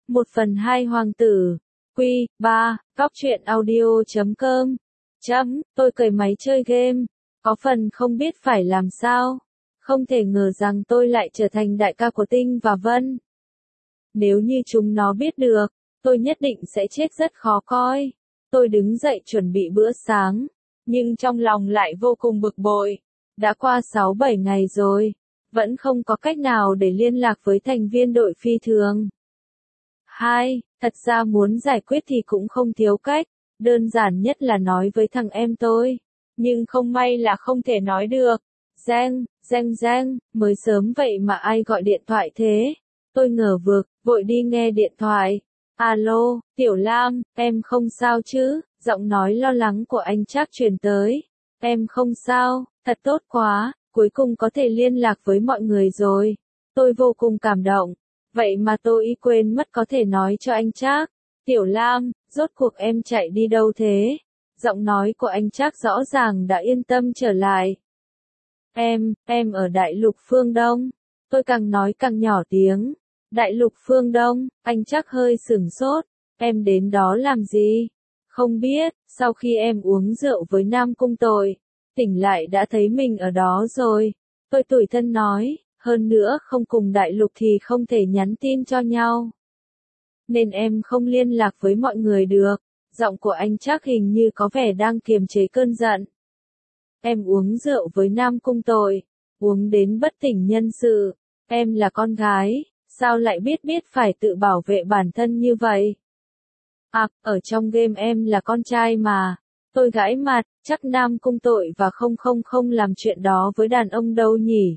1/2 Hoàng tử. Quy 3. Cóc truyện audio.com. Tôi cởi máy chơi game. Có phần không biết phải làm sao. Không thể ngờ rằng tôi lại trở thành đại ca của Tinh và Vân. Nếu như chúng nó biết được, tôi nhất định sẽ chết rất khó coi. Tôi đứng dậy chuẩn bị bữa sáng, nhưng trong lòng lại vô cùng bực bội. Đã qua 6-7 ngày rồi, vẫn không có cách nào để liên lạc với thành viên đội phi thường. Thật ra muốn giải quyết thì cũng không thiếu cách, đơn giản nhất là nói với thằng em tôi. Nhưng không may là không thể nói được. Reng, mới sớm vậy mà ai gọi điện thoại thế? Tôi ngờ vực, vội đi nghe điện thoại. Alo, Tiểu Lam, em không sao chứ? Giọng nói lo lắng của anh Trác truyền tới. Em không sao, thật tốt quá, cuối cùng có thể liên lạc với mọi người rồi. Tôi vô cùng cảm động. Vậy mà tôi quên mất có thể nói cho anh Trác. Tiểu Lam, rốt cuộc em chạy đi đâu thế? Giọng nói của anh Trác rõ ràng đã yên tâm trở lại. Em ở Đại Lục Phương Đông. Tôi càng nói càng nhỏ tiếng. Đại Lục Phương Đông, anh Trác hơi sửng sốt. Em đến đó làm gì? Không biết, sau khi em uống rượu với Nam Cung Tội, tỉnh lại đã thấy mình ở đó rồi. Tôi tủi thân nói, hơn nữa không cùng Đại Lục thì không thể nhắn tin cho nhau. Nên em không liên lạc với mọi người được. Giọng của anh Trác hình như có vẻ đang kiềm chế cơn giận. Em uống rượu với Nam Cung Tội, uống đến bất tỉnh nhân sự. Em là con gái, sao lại biết phải tự bảo vệ bản thân như vậy? Ở trong game em là con trai mà. Tôi gãi mặt, chắc Nam Cung Tội và không làm chuyện đó với đàn ông đâu nhỉ?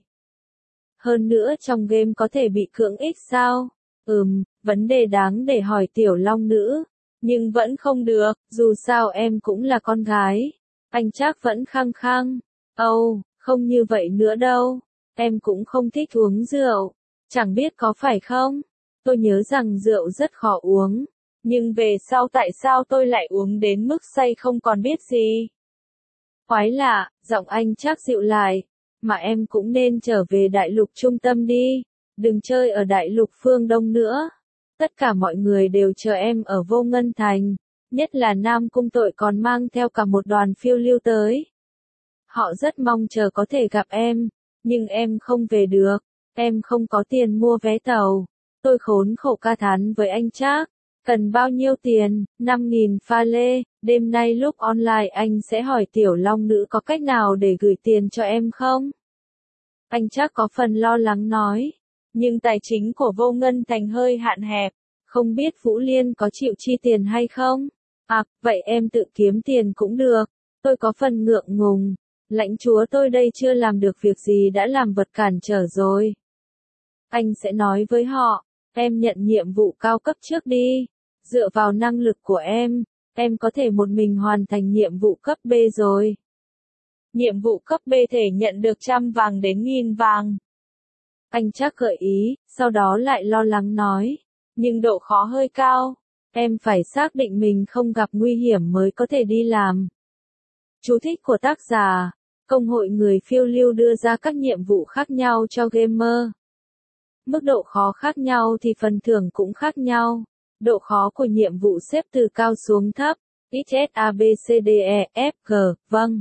Hơn nữa trong game có thể bị cưỡng ích sao? Vấn đề đáng để hỏi Tiểu Long Nữ. Nhưng vẫn không được, dù sao em cũng là con gái. Anh Trác vẫn khăng khăng. Không như vậy nữa đâu. Em cũng không thích uống rượu. Chẳng biết có phải không? Tôi nhớ rằng rượu rất khó uống. Nhưng về sau tại sao tôi lại uống đến mức say không còn biết gì? Quái lạ, giọng anh Trác dịu lại. Mà em cũng nên trở về Đại Lục trung tâm đi. Đừng chơi ở Đại Lục Phương Đông nữa. Tất cả mọi người đều chờ em ở Vô Ngân Thành. Nhất là Nam Cung Tội còn mang theo cả một đoàn phiêu lưu tới. Họ rất mong chờ có thể gặp em. Nhưng em không về được. Em không có tiền mua vé tàu. Tôi khốn khổ ca thán với anh Trác. Cần bao nhiêu tiền? 5.000 pha lê. Đêm nay lúc online anh sẽ hỏi Tiểu Long Nữ có cách nào để gửi tiền cho em không? Anh Trác có phần lo lắng nói. Nhưng tài chính của Vô Ngân Thành hơi hạn hẹp. Không biết Vũ Liên có chịu chi tiền hay không? Vậy em tự kiếm tiền cũng được. Tôi có phần ngượng ngùng. Lãnh chúa tôi đây chưa làm được việc gì đã làm vật cản trở rồi. Anh sẽ nói với họ. Em nhận nhiệm vụ cao cấp trước đi. Dựa vào năng lực của em có thể một mình hoàn thành nhiệm vụ cấp B rồi. Nhiệm vụ cấp B thể nhận được 100 vàng đến 1.000 vàng. Anh Trác gợi ý, sau đó lại lo lắng nói. Nhưng độ khó hơi cao. Em phải xác định mình không gặp nguy hiểm mới có thể đi làm. Chú thích của tác giả. Công hội người phiêu lưu đưa ra các nhiệm vụ khác nhau cho gamer. Mức độ khó khác nhau thì phần thưởng cũng khác nhau. Độ khó của nhiệm vụ xếp từ cao xuống thấp. A, B, C, D, E, F, G, vâng.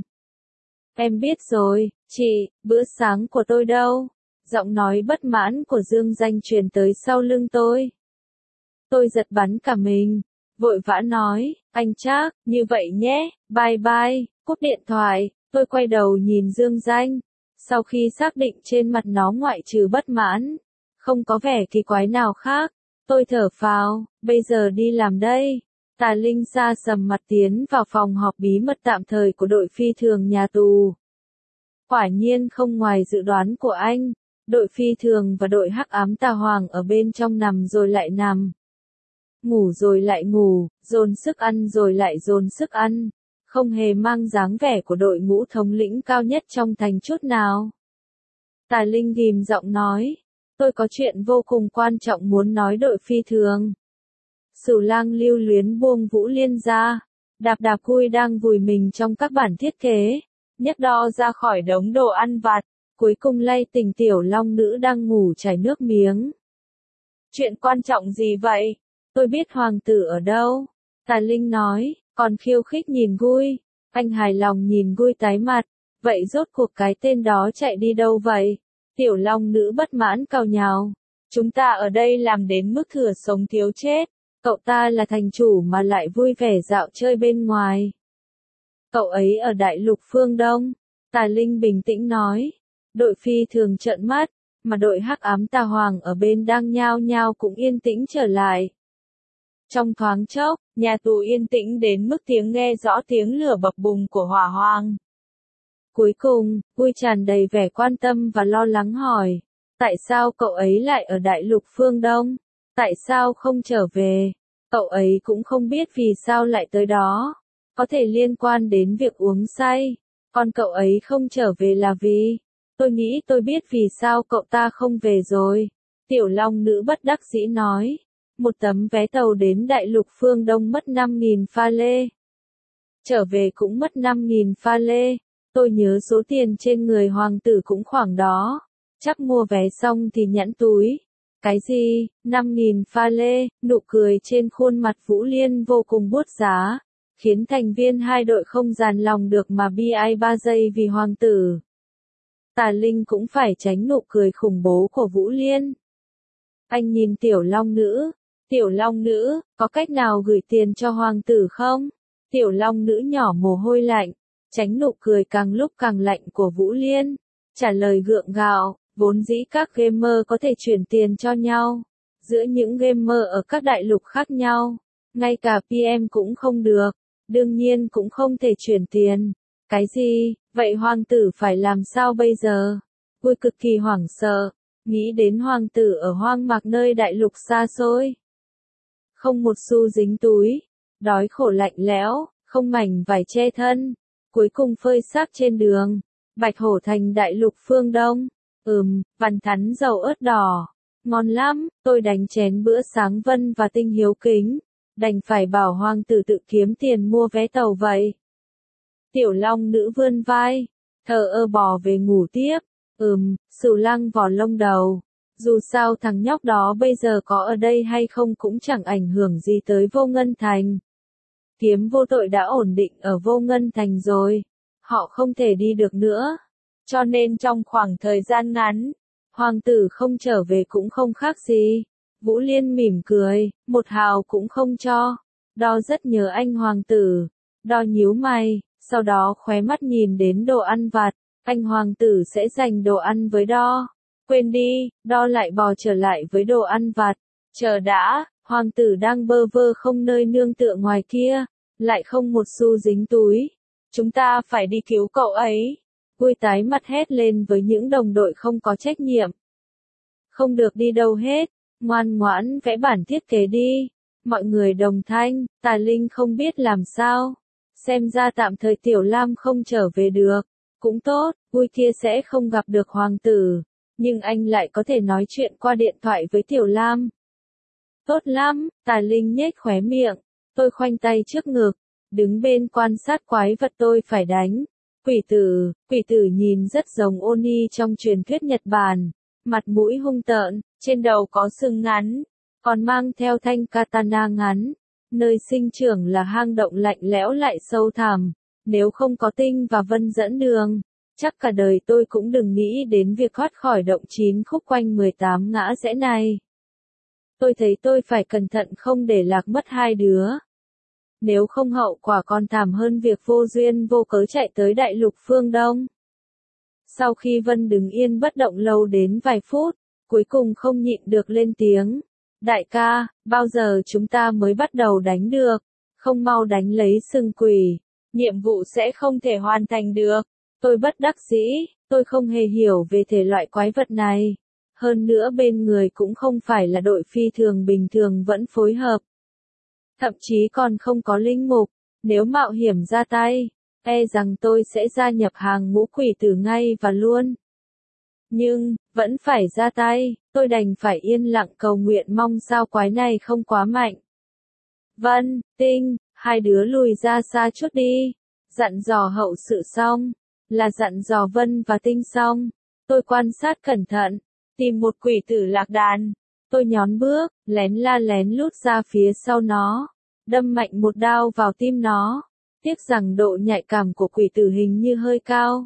Em biết rồi, chị, bữa sáng của tôi đâu? Giọng nói bất mãn của Dương Danh truyền tới sau lưng tôi. Tôi giật bắn cả mình. Vội vã nói, anh Trác, như vậy nhé, bye bye, cúp điện thoại. Tôi quay đầu nhìn Dương Danh. Sau khi xác định trên mặt nó ngoại trừ bất mãn, không có vẻ kỳ quái nào khác. Tôi thở phào, bây giờ đi làm đây. Tà Linh xa sầm mặt tiến vào phòng họp bí mật tạm thời của đội phi thường nhà tù. Quả nhiên không ngoài dự đoán của anh, đội phi thường và đội hắc ám tà hoàng ở bên trong nằm rồi lại nằm. Ngủ rồi lại ngủ, dồn sức ăn rồi lại dồn sức ăn. Không hề mang dáng vẻ của đội ngũ thống lĩnh cao nhất trong thành chút nào. Tà Linh ghim giọng nói. Tôi có chuyện vô cùng quan trọng muốn nói đội phi thường. Sửu Lang lưu luyến buông Vũ Liên ra. Đạp cui đang vùi mình trong các bản thiết kế. Nhấc đo ra khỏi đống đồ ăn vặt. Cuối cùng lay tỉnh Tiểu Long Nữ đang ngủ chảy nước miếng. Chuyện quan trọng gì vậy? Tôi biết hoàng tử ở đâu. Tà Linh nói, còn khiêu khích nhìn Gui. Anh hài lòng nhìn Gui tái mặt. Vậy rốt cuộc cái tên đó chạy đi đâu vậy? Tiểu Long nữ bất mãn cào nhào. Chúng ta ở đây làm đến mức thừa sống thiếu chết. Cậu ta là thành chủ mà lại vui vẻ dạo chơi bên ngoài. Cậu ấy ở đại lục phương Đông. Tà Linh bình tĩnh nói. Đội phi thường trợn mắt, mà đội hắc ám tà hoàng ở bên đang nhao nhao cũng yên tĩnh trở lại. Trong thoáng chốc, nhà tù yên tĩnh đến mức tiếng nghe rõ tiếng lửa bập bùng của hỏa hoang. Cuối cùng, Vui tràn đầy vẻ quan tâm và lo lắng hỏi. Tại sao cậu ấy lại ở đại lục phương Đông? Tại sao không trở về? Cậu ấy cũng không biết vì sao lại tới đó. Có thể liên quan đến việc uống say. Còn cậu ấy không trở về là vì... Tôi nghĩ tôi biết vì sao cậu ta không về rồi. Tiểu Long nữ bất đắc dĩ nói. Một tấm vé tàu đến đại lục phương Đông mất 5.000 pha lê. Trở về cũng mất 5.000 pha lê. Tôi nhớ số tiền trên người hoàng tử cũng khoảng đó. Chắc mua vé xong thì nhẵn túi. Cái gì, 5.000 pha lê, nụ cười trên khuôn mặt Vũ Liên vô cùng buốt giá. Khiến thành viên hai đội không dàn lòng được mà bi ai 3 giây vì hoàng tử. Tà Linh cũng phải tránh nụ cười khủng bố của Vũ Liên. Anh nhìn Tiểu Long nữ. Tiểu Long nữ, có cách nào gửi tiền cho hoàng tử không? Tiểu Long nữ nhỏ mồ hôi lạnh. Tránh nụ cười càng lúc càng lạnh của Vũ Liên. Trả lời gượng gạo, vốn dĩ các gamer có thể chuyển tiền cho nhau. Giữa những gamer ở các đại lục khác nhau. Ngay cả PM cũng không được. Đương nhiên cũng không thể chuyển tiền. Cái gì, vậy hoàng tử phải làm sao bây giờ? Vui cực kỳ hoảng sợ. Nghĩ đến hoàng tử ở hoang mạc nơi đại lục xa xôi. Không một xu dính túi. Đói khổ lạnh lẽo, không mảnh vải che thân. Cuối cùng phơi xác trên đường. Bạch hổ thành đại lục phương Đông. Văn thắn dầu ớt đỏ. Ngon lắm, tôi đánh chén bữa sáng Vân và Tinh hiếu kính. Đành phải bảo hoàng tử tự kiếm tiền mua vé tàu vậy. Tiểu Long nữ vươn vai. Thờ ơ bò về ngủ tiếp. Sửu lăng vò lông đầu. Dù sao thằng nhóc đó bây giờ có ở đây hay không cũng chẳng ảnh hưởng gì tới Vô Ngân Thành. Kiếm vô tội đã ổn định ở Vô Ngân Thành rồi. Họ không thể đi được nữa. Cho nên trong khoảng thời gian ngắn, hoàng tử không trở về cũng không khác gì. Vũ Liên mỉm cười, một hào cũng không cho. Đo rất nhớ anh hoàng tử. Đo nhíu mày, sau đó khóe mắt nhìn đến đồ ăn vặt. Anh hoàng tử sẽ dành đồ ăn với Đo. Quên đi, Đo lại bò trở lại với đồ ăn vặt. Chờ đã, hoàng tử đang bơ vơ không nơi nương tựa ngoài kia. Lại không một xu dính túi. Chúng ta phải đi cứu cậu ấy. Vui tái mặt hét lên với những đồng đội không có trách nhiệm. Không được đi đâu hết. Ngoan ngoãn vẽ bản thiết kế đi. Mọi người đồng thanh, Tà Linh không biết làm sao. Xem ra tạm thời Tiểu Lam không trở về được. Cũng tốt, Vui kia sẽ không gặp được hoàng tử. Nhưng anh lại có thể nói chuyện qua điện thoại với Tiểu Lam. Tốt lắm, Tà Linh nhếch khóe miệng. Tôi khoanh tay trước ngực. Đứng bên quan sát quái vật tôi phải đánh. Quỷ tử nhìn rất giống Oni trong truyền thuyết Nhật Bản. Mặt mũi hung tợn, trên đầu có sừng ngắn, còn mang theo thanh katana ngắn. Nơi sinh trưởng là hang động lạnh lẽo lại sâu thẳm. Nếu không có Tinh và Vân dẫn đường, chắc cả đời tôi cũng đừng nghĩ đến việc thoát khỏi động 9 khúc quanh 18 ngã rẽ này. Tôi thấy tôi phải cẩn thận không để lạc mất hai đứa. Nếu không hậu quả còn thảm hơn việc vô duyên vô cớ chạy tới đại lục phương Đông. Sau khi Vân đứng yên bất động lâu đến vài phút, cuối cùng không nhịn được lên tiếng. Đại ca, bao giờ chúng ta mới bắt đầu đánh được? Không mau đánh lấy sừng quỷ. Nhiệm vụ sẽ không thể hoàn thành được. Tôi bất đắc dĩ, tôi không hề hiểu về thể loại quái vật này. Hơn nữa bên người cũng không phải là đội phi thường bình thường vẫn phối hợp. Thậm chí còn không có linh mục. Nếu mạo hiểm ra tay, e rằng tôi sẽ gia nhập hàng ngũ quỷ tử ngay và luôn. Nhưng, vẫn phải ra tay, tôi đành phải yên lặng cầu nguyện mong sao quái này không quá mạnh. Vân, Tinh, hai đứa lùi ra xa chút đi. Dặn dò hậu sự xong, là dặn dò Vân và Tinh xong. Tôi quan sát cẩn thận, tìm một quỷ tử lạc đàn. Tôi nhón bước, lén la lén lút ra phía sau nó, đâm mạnh một đao vào tim nó. Tiếc rằng độ nhạy cảm của quỷ tử hình như hơi cao.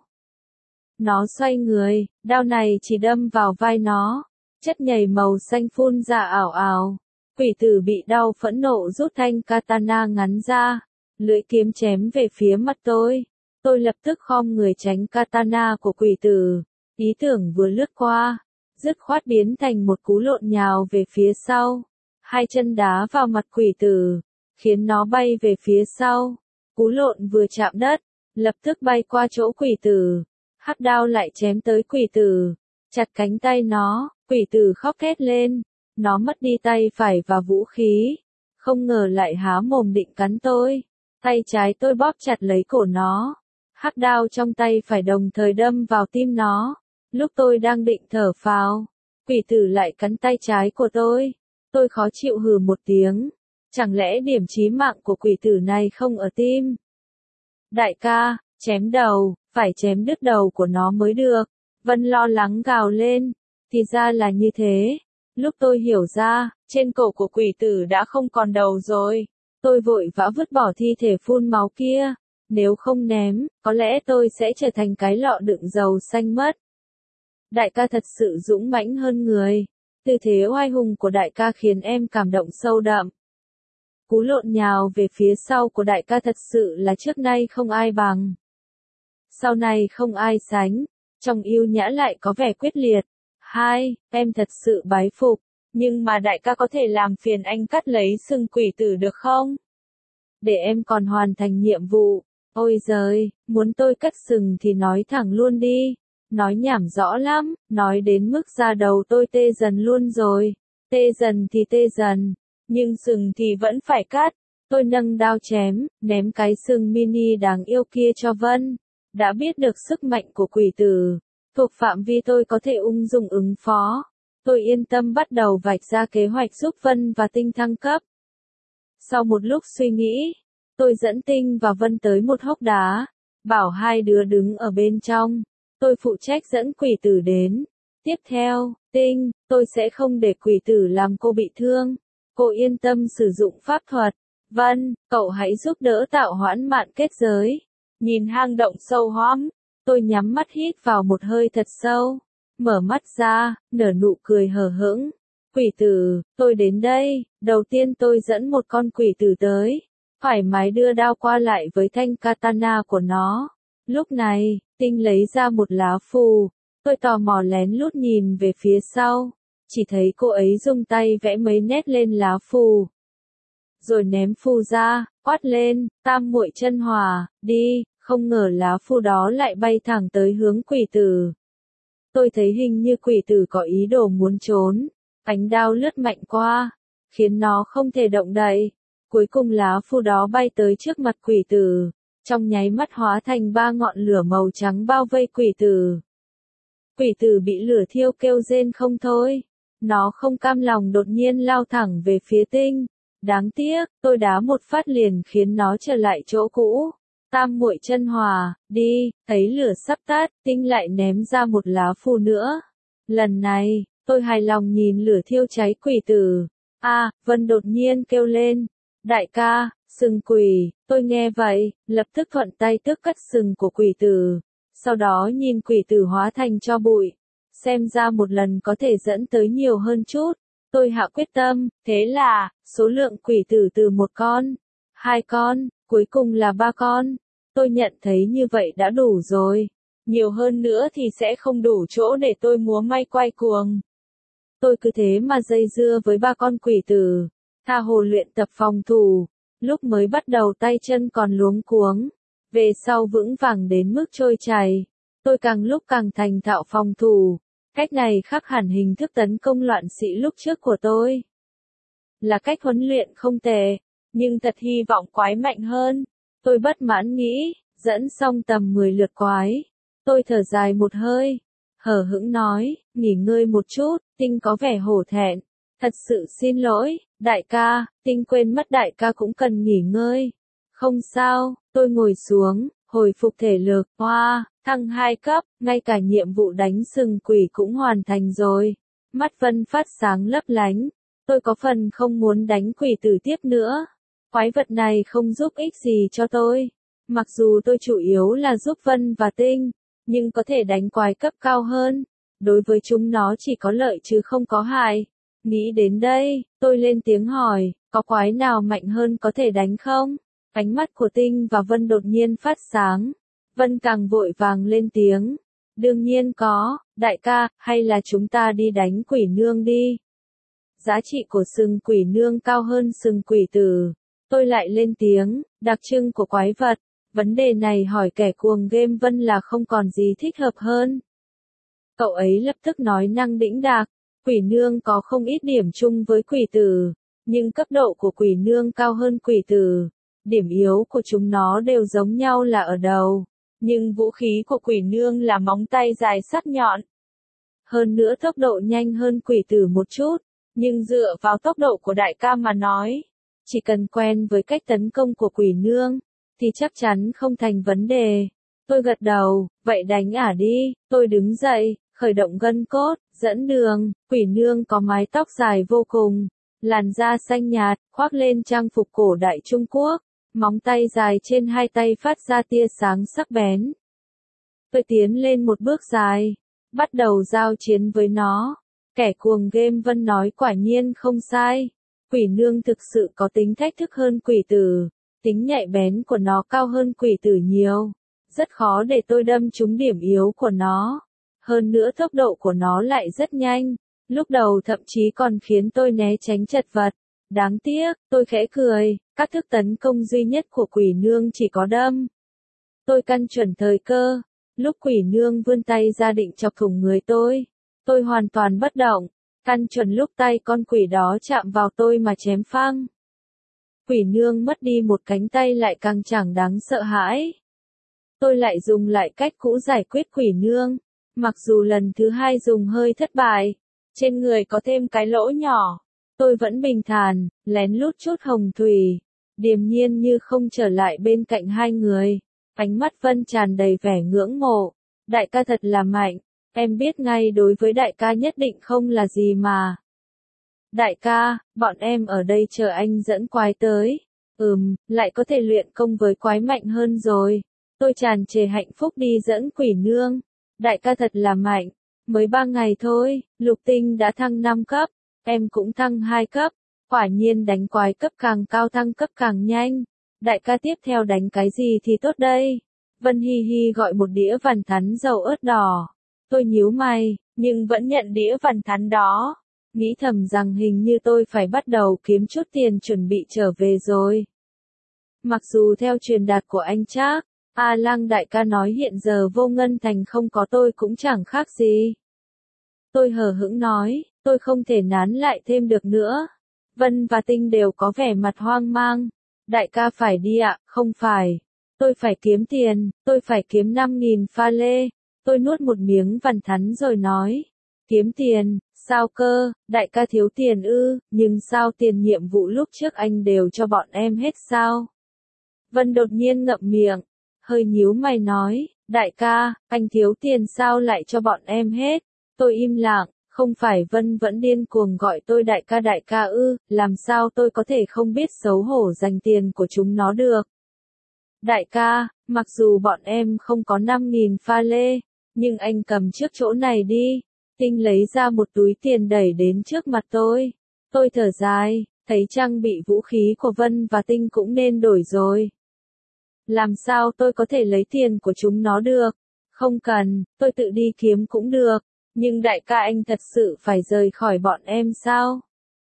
Nó xoay người, đao này chỉ đâm vào vai nó. Chất nhầy màu xanh phun ra ảo ảo. Quỷ tử bị đau phẫn nộ rút thanh katana ngắn ra. Lưỡi kiếm chém về phía mặt tôi. Tôi lập tức khom người tránh katana của quỷ tử. Ý tưởng vừa lướt qua, dứt khoát biến thành một cú lộn nhào về phía sau. Hai chân đá vào mặt quỷ tử, khiến nó bay về phía sau. Cú lộn vừa chạm đất, lập tức bay qua chỗ quỷ tử. Hắc đao lại chém tới quỷ tử, chặt cánh tay nó. Quỷ tử khóc thét lên, nó mất đi tay phải và vũ khí. Không ngờ lại há mồm định cắn tôi. Tay trái tôi bóp chặt lấy cổ nó. Hắc đao trong tay phải đồng thời đâm vào tim nó. Lúc tôi đang định thở phào, quỷ tử lại cắn tay trái của tôi. Tôi khó chịu hừ một tiếng. Chẳng lẽ điểm chí mạng của quỷ tử này không ở tim? Đại ca, chém đầu, phải chém đứt đầu của nó mới được. Vân lo lắng gào lên. Thì ra là như thế. Lúc tôi hiểu ra, trên cổ của quỷ tử đã không còn đầu rồi. Tôi vội vã vứt bỏ thi thể phun máu kia. Nếu không ném, có lẽ tôi sẽ trở thành cái lọ đựng dầu xanh mất. Đại ca thật sự dũng mãnh hơn người. Tư thế oai hùng của đại ca khiến em cảm động sâu đậm. Cú lộn nhào về phía sau của đại ca thật sự là trước nay không ai bằng. Sau này không ai sánh. Trong yêu nhã lại có vẻ quyết liệt. Hai, em thật sự bái phục. Nhưng mà đại ca có thể làm phiền anh cắt lấy sừng quỷ tử được không? Để em còn hoàn thành nhiệm vụ. Ôi giời, muốn tôi cắt sừng thì nói thẳng luôn đi. Nói nhảm rõ lắm, nói đến mức da đầu tôi tê dần luôn rồi. Tê dần thì tê dần, nhưng sừng thì vẫn phải cắt. Tôi nâng đao chém, ném cái sừng mini đáng yêu kia cho Vân. Đã biết được sức mạnh của quỷ tử, thuộc phạm vi tôi có thể ung dung ứng phó. Tôi yên tâm bắt đầu vạch ra kế hoạch giúp Vân và Tinh thăng cấp. Sau một lúc suy nghĩ, tôi dẫn Tinh và Vân tới một hốc đá, bảo hai đứa đứng ở bên trong. Tôi phụ trách dẫn quỷ tử đến. Tiếp theo, Tinh, tôi sẽ không để quỷ tử làm cô bị thương. Cô yên tâm sử dụng pháp thuật. Vân, cậu hãy giúp đỡ tạo hoãn mạn kết giới. Nhìn hang động sâu hoắm, tôi nhắm mắt hít vào một hơi thật sâu. Mở mắt ra, nở nụ cười hờ hững. Quỷ tử, tôi đến đây. Đầu tiên tôi dẫn một con quỷ tử tới. Thoải mái đưa đao qua lại với thanh katana của nó. Lúc này, Tinh lấy ra một lá phù. Tôi tò mò lén lút nhìn về phía sau. Chỉ thấy cô ấy dùng tay vẽ mấy nét lên lá phù. Rồi ném phù ra, quát lên, tam muội chân hòa, đi. Không ngờ lá phù đó lại bay thẳng tới hướng quỷ tử. Tôi thấy hình như quỷ tử có ý đồ muốn trốn. Ánh đao lướt mạnh qua, khiến nó không thể động đậy. Cuối cùng lá phù đó bay tới trước mặt quỷ tử. Trong nháy mắt hóa thành 3 ngọn lửa màu trắng bao vây quỷ tử. Quỷ tử bị lửa thiêu kêu rên không thôi. Nó không cam lòng đột nhiên lao thẳng về phía Tinh. Đáng tiếc, tôi đá một phát liền khiến nó trở lại chỗ cũ. Tam muội chân hòa, đi. Thấy lửa sắp tắt, Tinh lại ném ra một lá phù nữa. Lần này, tôi hài lòng nhìn lửa thiêu cháy quỷ tử. Vân đột nhiên kêu lên. Đại ca, sừng quỷ. Tôi nghe vậy, lập tức thuận tay tước cắt sừng của quỷ tử. Sau đó nhìn quỷ tử hóa thành tro bụi. Xem ra một lần có thể dẫn tới nhiều hơn chút. Tôi hạ quyết tâm, thế là, số lượng quỷ tử từ 1 con, 2 con, cuối cùng là 3 con. Tôi nhận thấy như vậy đã đủ rồi. Nhiều hơn nữa thì sẽ không đủ chỗ để tôi múa may quay cuồng. Tôi cứ thế mà dây dưa với 3 con quỷ tử. Tha hồ luyện tập phòng thủ. Lúc mới bắt đầu tay chân còn luống cuống. Về sau vững vàng đến mức trôi chảy. Tôi càng lúc càng thành thạo phòng thủ. Cách này khác hẳn hình thức tấn công loạn sĩ lúc trước của tôi. Là cách huấn luyện không tệ, nhưng thật hy vọng quái mạnh hơn. Tôi bất mãn nghĩ, dẫn xong tầm 10 lượt quái. Tôi thở dài một hơi, hờ hững nói, nghỉ ngơi một chút. Tinh có vẻ hổ thẹn. Thật sự xin lỗi, đại ca. Tinh quên mất đại ca cũng cần nghỉ ngơi. Không sao, tôi ngồi xuống, hồi phục thể lực. Thăng 2 cấp, ngay cả nhiệm vụ đánh sừng quỷ cũng hoàn thành rồi. Mắt Vân phát sáng lấp lánh. Tôi có phần không muốn đánh quỷ tử tiếp nữa. Quái vật này không giúp ích gì cho tôi. Mặc dù tôi chủ yếu là giúp Vân và Tinh, nhưng có thể đánh quái cấp cao hơn. Đối với chúng nó chỉ có lợi chứ không có hại. Nghĩ đến đây, tôi lên tiếng hỏi, có quái nào mạnh hơn có thể đánh không? Ánh mắt của Tinh và Vân đột nhiên phát sáng. Vân càng vội vàng lên tiếng. Đương nhiên có, đại ca, hay là chúng ta đi đánh quỷ nương đi. Giá trị của sừng quỷ nương cao hơn sừng quỷ tử. Tôi lại lên tiếng, đặc trưng của quái vật. Vấn đề này hỏi kẻ cuồng game Vân là không còn gì thích hợp hơn. Cậu ấy lập tức nói năng đĩnh đạc. Quỷ nương có không ít điểm chung với quỷ tử, nhưng cấp độ của quỷ nương cao hơn quỷ tử. Điểm yếu của chúng nó đều giống nhau là ở đầu, nhưng vũ khí của quỷ nương là móng tay dài sắc nhọn. Hơn nữa tốc độ nhanh hơn quỷ tử một chút, nhưng dựa vào tốc độ của đại ca mà nói, chỉ cần quen với cách tấn công của quỷ nương, thì chắc chắn không thành vấn đề. Tôi gật đầu, vậy đánh ả đi, tôi đứng dậy, khởi động gân cốt, dẫn đường. Quỷ nương có mái tóc dài vô cùng, làn da xanh nhạt, khoác lên trang phục cổ đại Trung Quốc, móng tay dài trên hai tay phát ra tia sáng sắc bén. Tôi tiến lên một bước dài, bắt đầu giao chiến với nó. Kẻ cuồng game Vân nói quả nhiên không sai. Quỷ nương thực sự có tính thách thức hơn quỷ tử, tính nhạy bén của nó cao hơn quỷ tử nhiều. Rất khó để tôi đâm trúng điểm yếu của nó. Hơn nữa tốc độ của nó lại rất nhanh. Lúc đầu thậm chí còn khiến tôi né tránh chật vật. Đáng tiếc, tôi khẽ cười, các thức tấn công duy nhất của quỷ nương chỉ có đâm. Tôi căn chuẩn thời cơ. Lúc quỷ nương vươn tay ra định chọc thủng người tôi hoàn toàn bất động. Căn chuẩn lúc tay con quỷ đó chạm vào tôi mà chém phăng. Quỷ nương mất đi một cánh tay lại càng chẳng đáng sợ hãi. Tôi lại dùng lại cách cũ giải quyết quỷ nương. Mặc dù lần thứ hai dùng hơi thất bại, trên người có thêm cái lỗ nhỏ, tôi vẫn bình thản, lén lút chút hồng thủy, điềm nhiên như không trở lại bên cạnh hai người. Ánh mắt Vân tràn đầy vẻ ngưỡng mộ. Đại ca thật là mạnh, em biết ngay đối với đại ca nhất định không là gì mà. Đại ca, bọn em ở đây chờ anh dẫn quái tới. Lại có thể luyện công với quái mạnh hơn rồi. Tôi tràn trề hạnh phúc đi dẫn quỷ nương. Đại ca thật là mạnh. Mới 3 ngày thôi, Lục Tinh đã thăng 5 cấp. Em cũng thăng 2 cấp. Quả nhiên đánh quái cấp càng cao thăng cấp càng nhanh. Đại ca tiếp theo đánh cái gì thì tốt đây? Vân hi hi gọi một đĩa vằn thắn dầu ớt đỏ. Tôi nhíu mày, nhưng vẫn nhận đĩa vằn thắn đó. Nghĩ thầm rằng hình như tôi phải bắt đầu kiếm chút tiền chuẩn bị trở về rồi. Mặc dù theo truyền đạt của anh Trác, A Lăng đại ca nói hiện giờ Vô Ngân Thành không có tôi cũng chẳng khác gì. Tôi hờ hững nói, tôi không thể nán lại thêm được nữa. Vân và Tinh đều có vẻ mặt hoang mang. Đại ca phải đi ạ, không phải. Tôi phải kiếm tiền, tôi phải kiếm 5.000 pha lê. Tôi nuốt một miếng vằn thắn rồi nói. Kiếm tiền, sao cơ, đại ca thiếu tiền ư, nhưng sao tiền nhiệm vụ lúc trước anh đều cho bọn em hết sao? Vân đột nhiên ngậm miệng, hơi nhíu mày nói, đại ca, anh thiếu tiền sao lại cho bọn em hết? Tôi im lặng, không phải Vân vẫn điên cuồng gọi tôi đại ca ư, làm sao tôi có thể không biết xấu hổ dành tiền của chúng nó được? Đại ca, mặc dù bọn em không có 5.000 pha lê, nhưng anh cầm trước chỗ này đi. Tinh lấy ra một túi tiền đẩy đến trước mặt tôi. Tôi thở dài, thấy trang bị vũ khí của Vân và Tinh cũng nên đổi rồi. Làm sao tôi có thể lấy tiền của chúng nó được? Không cần, tôi tự đi kiếm cũng được. Nhưng đại ca anh thật sự phải rời khỏi bọn em sao?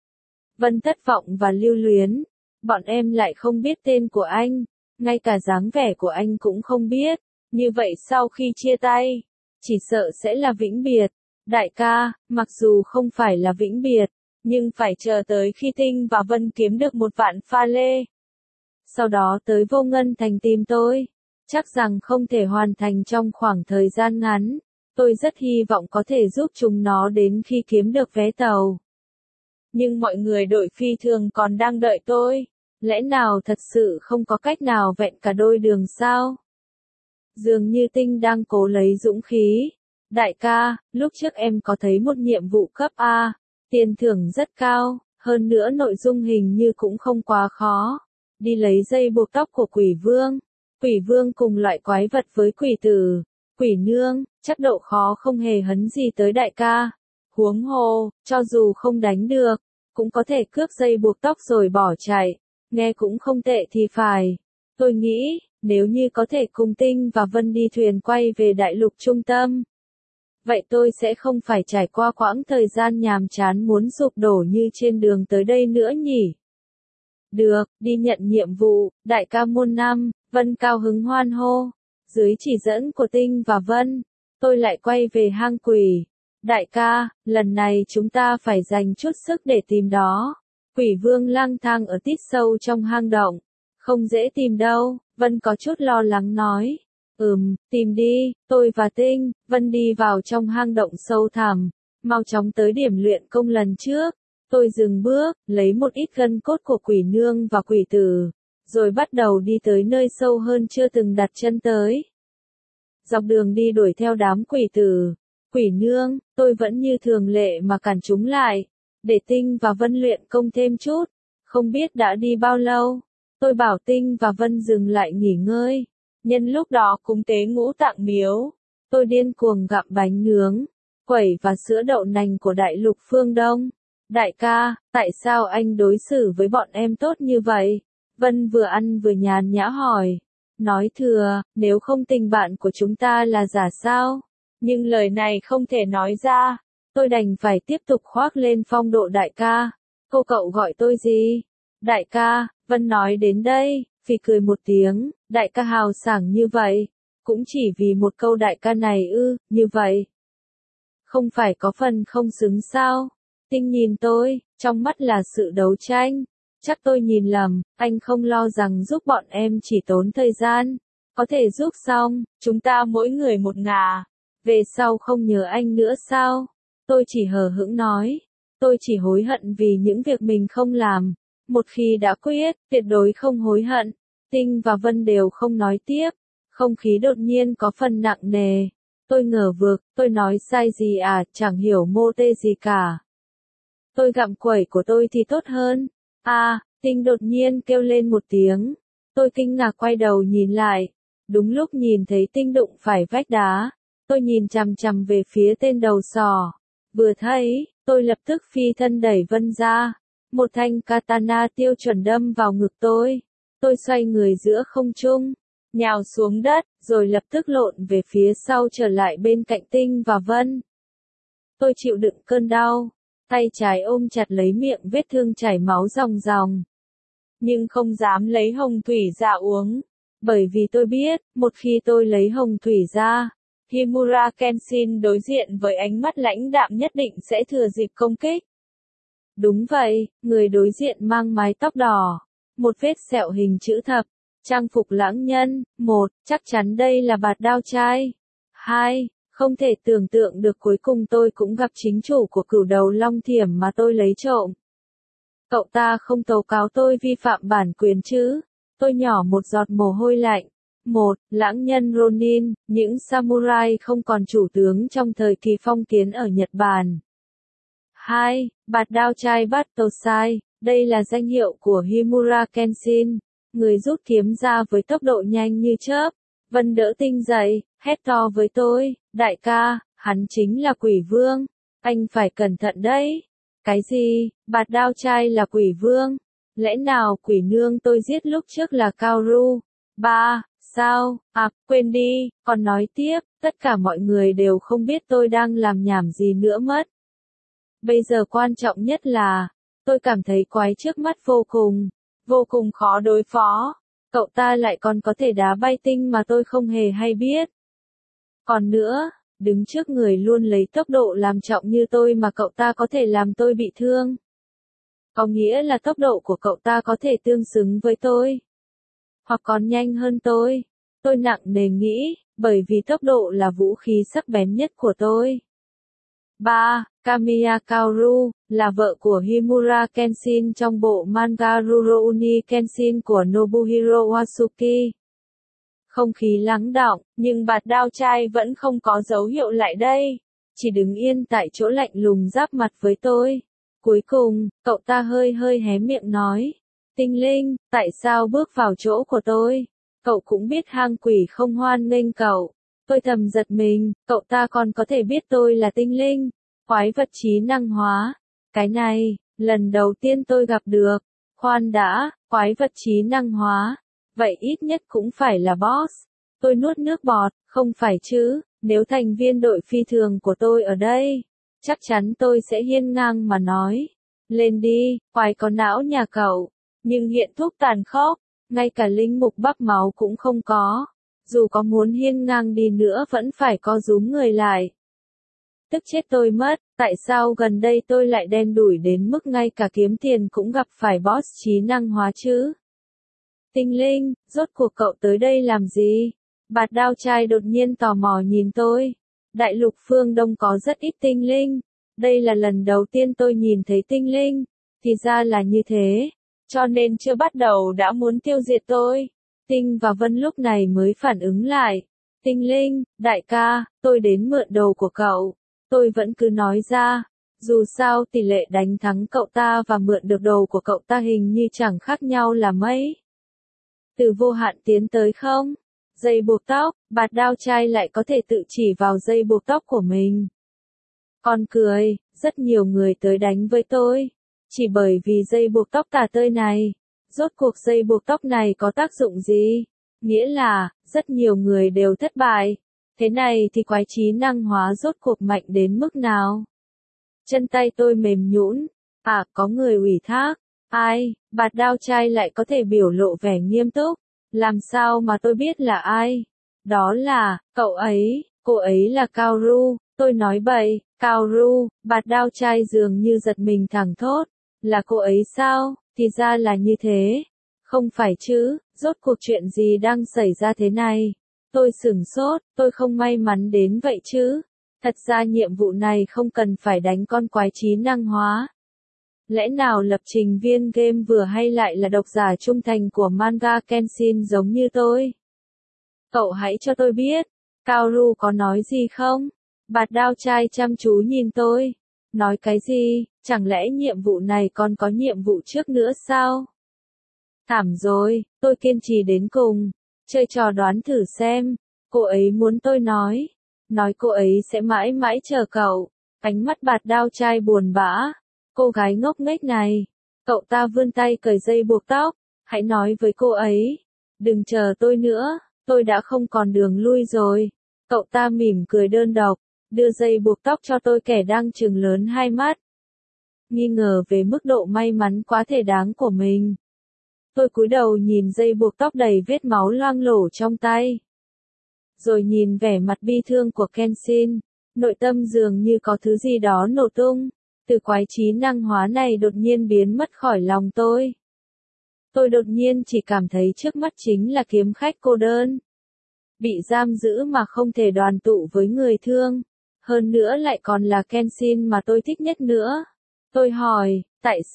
Vân thất vọng và lưu luyến. Bọn em lại không biết tên của anh. Ngay cả dáng vẻ của anh cũng không biết. Như vậy sau khi chia tay, chỉ sợ sẽ là vĩnh biệt. Đại ca, mặc dù không phải là vĩnh biệt, nhưng phải chờ tới khi Tinh và Vân kiếm được 1 vạn pha lê. Sau đó tới Vô Ngân Thành tìm tôi. Chắc rằng không thể hoàn thành trong khoảng thời gian ngắn. Tôi rất hy vọng có thể giúp chúng nó đến khi kiếm được vé tàu. Nhưng mọi người đội phi thường còn đang đợi tôi. Lẽ nào thật sự không có cách nào vẹn cả đôi đường sao? Dường như Tinh đang cố lấy dũng khí Đại ca, lúc trước em có thấy một nhiệm vụ cấp A, tiền thưởng rất cao, hơn nữa nội dung hình như cũng không quá khó. Đi lấy dây buộc tóc của quỷ vương. Quỷ vương cùng loại quái vật với quỷ tử, quỷ nương, chắc độ khó không hề hấn gì tới đại ca. Huống hồ, cho dù không đánh được, cũng có thể cướp dây buộc tóc rồi bỏ chạy. Nghe cũng không tệ thì phải. Tôi nghĩ, nếu như có thể cùng Tinh và Vân đi thuyền quay về đại lục trung tâm, vậy tôi sẽ không phải trải qua quãng thời gian nhàm chán muốn sụp đổ như trên đường tới đây nữa nhỉ. Được, đi nhận nhiệm vụ, đại ca muôn năm, Vân cao hứng hoan hô. Dưới chỉ dẫn của Tinh và Vân, tôi lại quay về hang quỷ. Đại ca, lần này chúng ta phải dành chút sức để tìm đó. Quỷ vương lang thang ở tít sâu trong hang động. Không dễ tìm đâu, Vân có chút lo lắng nói. Tìm đi, tôi và Tinh, Vân đi vào trong hang động sâu thẳm, mau chóng tới điểm luyện công lần trước. Tôi dừng bước, lấy một ít gân cốt của quỷ nương và quỷ tử, rồi bắt đầu đi tới nơi sâu hơn chưa từng đặt chân tới. Dọc đường đi đuổi theo đám quỷ tử, quỷ nương, tôi vẫn như thường lệ mà cản chúng lại, để Tinh và Vân luyện công thêm chút. Không biết đã đi bao lâu, tôi bảo Tinh và Vân dừng lại nghỉ ngơi. Nhân lúc đó cúng tế ngũ tạng miếu, tôi điên cuồng gặm bánh nướng, quẩy và sữa đậu nành của đại lục phương Đông. Đại ca, tại sao anh đối xử với bọn em tốt như vậy? Vân vừa ăn vừa nhàn nhã hỏi. Nói thừa, nếu không tình bạn của chúng ta là giả sao? Nhưng lời này không thể nói ra. Tôi đành phải tiếp tục khoác lên phong độ đại ca. Cô cậu gọi tôi gì? Đại ca, Vân nói đến đây, phì cười một tiếng. Đại ca hào sảng như vậy. Cũng chỉ vì một câu đại ca này ư, như vậy. Không phải có phần không xứng sao? Tinh nhìn tôi, trong mắt là sự đấu tranh. Chắc tôi nhìn lầm, anh không lo rằng giúp bọn em chỉ tốn thời gian. Có thể giúp xong, chúng ta mỗi người một ngả. Về sau không nhớ anh nữa sao? Tôi chỉ hờ hững nói. Tôi chỉ hối hận vì những việc mình không làm. Một khi đã quyết, tuyệt đối không hối hận. Tinh và Vân đều không nói tiếp. Không khí đột nhiên có phần nặng nề. Tôi ngờ vực, tôi nói sai gì à, chẳng hiểu mô tê gì cả. Tôi gặm quẩy của tôi thì tốt hơn. Tinh đột nhiên kêu lên một tiếng. Tôi kinh ngạc quay đầu nhìn lại. Đúng lúc nhìn thấy Tinh đụng phải vách đá. Tôi nhìn chằm chằm về phía tên đầu sò. Vừa thấy, tôi lập tức phi thân đẩy Vân ra. Một thanh katana tiêu chuẩn đâm vào ngực tôi. Tôi xoay người giữa không trung, nhào xuống đất, rồi lập tức lộn về phía sau trở lại bên cạnh Tinh và Vân. Tôi chịu đựng cơn đau. Tay trái ôm chặt lấy miệng vết thương chảy máu ròng ròng. Nhưng không dám lấy hồng thủy ra uống. Bởi vì tôi biết, một khi tôi lấy hồng thủy ra, Himura Kenshin đối diện với ánh mắt lãnh đạm nhất định sẽ thừa dịp công kích. Đúng vậy, người đối diện mang mái tóc đỏ, một vết sẹo hình chữ thập, trang phục lãng nhân. 1. Chắc chắn đây là bạt đao trai. 2. Không thể tưởng tượng được cuối cùng tôi cũng gặp chính chủ của cửu đầu long thiểm mà tôi lấy trộm. Cậu ta không tố cáo tôi vi phạm bản quyền chứ? Tôi nhỏ một giọt mồ hôi lạnh. 1. Lãng nhân Ronin, những samurai không còn chủ tướng trong thời kỳ phong kiến ở Nhật Bản. 2. Bạt đao trai Battosai, đây là danh hiệu của Himura Kenshin, người rút kiếm ra với tốc độ nhanh như chớp. Vân đỡ Tinh dậy, hét to với tôi, đại ca, hắn chính là quỷ vương, anh phải cẩn thận đấy. Cái gì, bạt đao trai là quỷ vương? Lẽ nào quỷ nương tôi giết lúc trước là Kaoru? 3. Sao, quên đi, còn nói tiếp, tất cả mọi người đều không biết tôi đang làm nhảm gì nữa mất. Bây giờ quan trọng nhất là, tôi cảm thấy quái trước mắt vô cùng khó đối phó. Cậu ta lại còn có thể đá bay Tinh mà tôi không hề hay biết. Còn nữa, đứng trước người luôn lấy tốc độ làm trọng như tôi mà cậu ta có thể làm tôi bị thương. Có nghĩa là tốc độ của cậu ta có thể tương xứng với tôi. Hoặc còn nhanh hơn tôi. Tôi nặng nề nghĩ, bởi vì tốc độ là vũ khí sắc bén nhất của tôi. 3. Kamiya Kaoru, là vợ của Himura Kenshin trong bộ manga Rurouni Kenshin của Nobuhiro Watsuki. Không khí lắng đọng, nhưng Bạt Đao Trai vẫn không có dấu hiệu lại đây. Chỉ đứng yên tại chỗ lạnh lùng giáp mặt với tôi. Cuối cùng, cậu ta hơi hơi hé miệng nói. Tinh Linh, tại sao bước vào chỗ của tôi? Cậu cũng biết hang quỷ không hoan nghênh cậu. Tôi thầm giật mình, cậu ta còn có thể biết tôi là Tinh Linh. Quái vật trí năng hóa. Cái này, lần đầu tiên tôi gặp được. Khoan đã, quái vật trí năng hóa. Vậy ít nhất cũng phải là boss. Tôi nuốt nước bọt, không phải chứ, nếu thành viên đội phi thường của tôi ở đây, chắc chắn tôi sẽ hiên ngang mà nói. Lên đi, quái có não nhà cậu. Nhưng hiện thuốc tàn khốc, ngay cả linh mục bắp máu cũng không có. Dù có muốn hiên ngang đi nữa vẫn phải co rúm người lại. Tức chết tôi mất, tại sao gần đây tôi lại đen đủi đến mức ngay cả kiếm tiền cũng gặp phải boss trí năng hóa chứ? Tinh Linh, rốt cuộc cậu tới đây làm gì? Bạt Đao Trai đột nhiên tò mò nhìn tôi. Đại lục phương Đông có rất ít tinh linh. Đây là lần đầu tiên tôi nhìn thấy tinh linh. Thì ra là như thế. Cho nên chưa bắt đầu đã muốn tiêu diệt tôi. Tinh và Vân lúc này mới phản ứng lại. Tinh Linh, đại ca, tôi đến mượn đồ của cậu. Tôi vẫn cứ nói ra. Dù sao tỷ lệ đánh thắng cậu ta và mượn được đồ của cậu ta hình như chẳng khác nhau là mấy. Từ vô hạn tiến tới không? Dây buộc tóc, Bạt Đao Trai lại có thể tự chỉ vào dây buộc tóc của mình. Còn cười, rất nhiều người tới đánh với tôi. Chỉ bởi vì dây buộc tóc tà tơi này. Rốt cuộc dây buộc tóc này có tác dụng gì? Nghĩa là, rất nhiều người đều thất bại. Thế này thì quái trí năng hóa rốt cuộc mạnh đến mức nào? Chân tay tôi mềm nhũn. À, có người ủy thác. Ai? Bạt Đao Trai lại có thể biểu lộ vẻ nghiêm túc. Làm sao mà tôi biết là ai? Đó là, cậu ấy, cô ấy là Cao Ru. Tôi nói bậy, Cao Ru. Bạt Đao Trai dường như giật mình thẳng thốt. Là cô ấy sao? Thì ra là như thế. Không phải chứ, rốt cuộc chuyện gì đang xảy ra thế này? Tôi sửng sốt, tôi không may mắn đến vậy chứ. Thật ra nhiệm vụ này không cần phải đánh con quái trí năng hóa. Lẽ nào lập trình viên game vừa hay lại là độc giả trung thành của manga Kenshin giống như tôi? Cậu hãy cho tôi biết, Kaoru có nói gì không? Bạt Đao Trai chăm chú nhìn tôi. Nói cái gì, chẳng lẽ nhiệm vụ này còn có nhiệm vụ trước nữa sao? Thảm rồi, tôi kiên trì đến cùng. Chơi trò đoán thử xem. Cô ấy muốn tôi nói. Nói cô ấy sẽ mãi mãi chờ cậu. Ánh mắt Bạt Đao Trai buồn bã. Cô gái ngốc nghếch này. Cậu ta vươn tay cởi dây buộc tóc. Hãy nói với cô ấy. Đừng chờ tôi nữa. Tôi đã không còn đường lui rồi. Cậu ta mỉm cười đơn độc. Đưa dây buộc tóc cho tôi kẻ đang trừng lớn hai mắt. Nghi ngờ về mức độ may mắn quá thể đáng của mình. Tôi cúi đầu nhìn dây buộc tóc đầy vết máu loang lổ trong tay. Rồi nhìn vẻ mặt bi thương của Kenshin. Nội tâm dường như có thứ gì đó nổ tung. Từ quái trí năng hóa này đột nhiên biến mất khỏi lòng tôi. Tôi đột nhiên chỉ cảm thấy trước mắt chính là kiếm khách cô đơn. Bị giam giữ mà không thể đoàn tụ với người thương. Hơn nữa lại còn là Kenshin mà tôi thích nhất nữa. Tôi hỏi,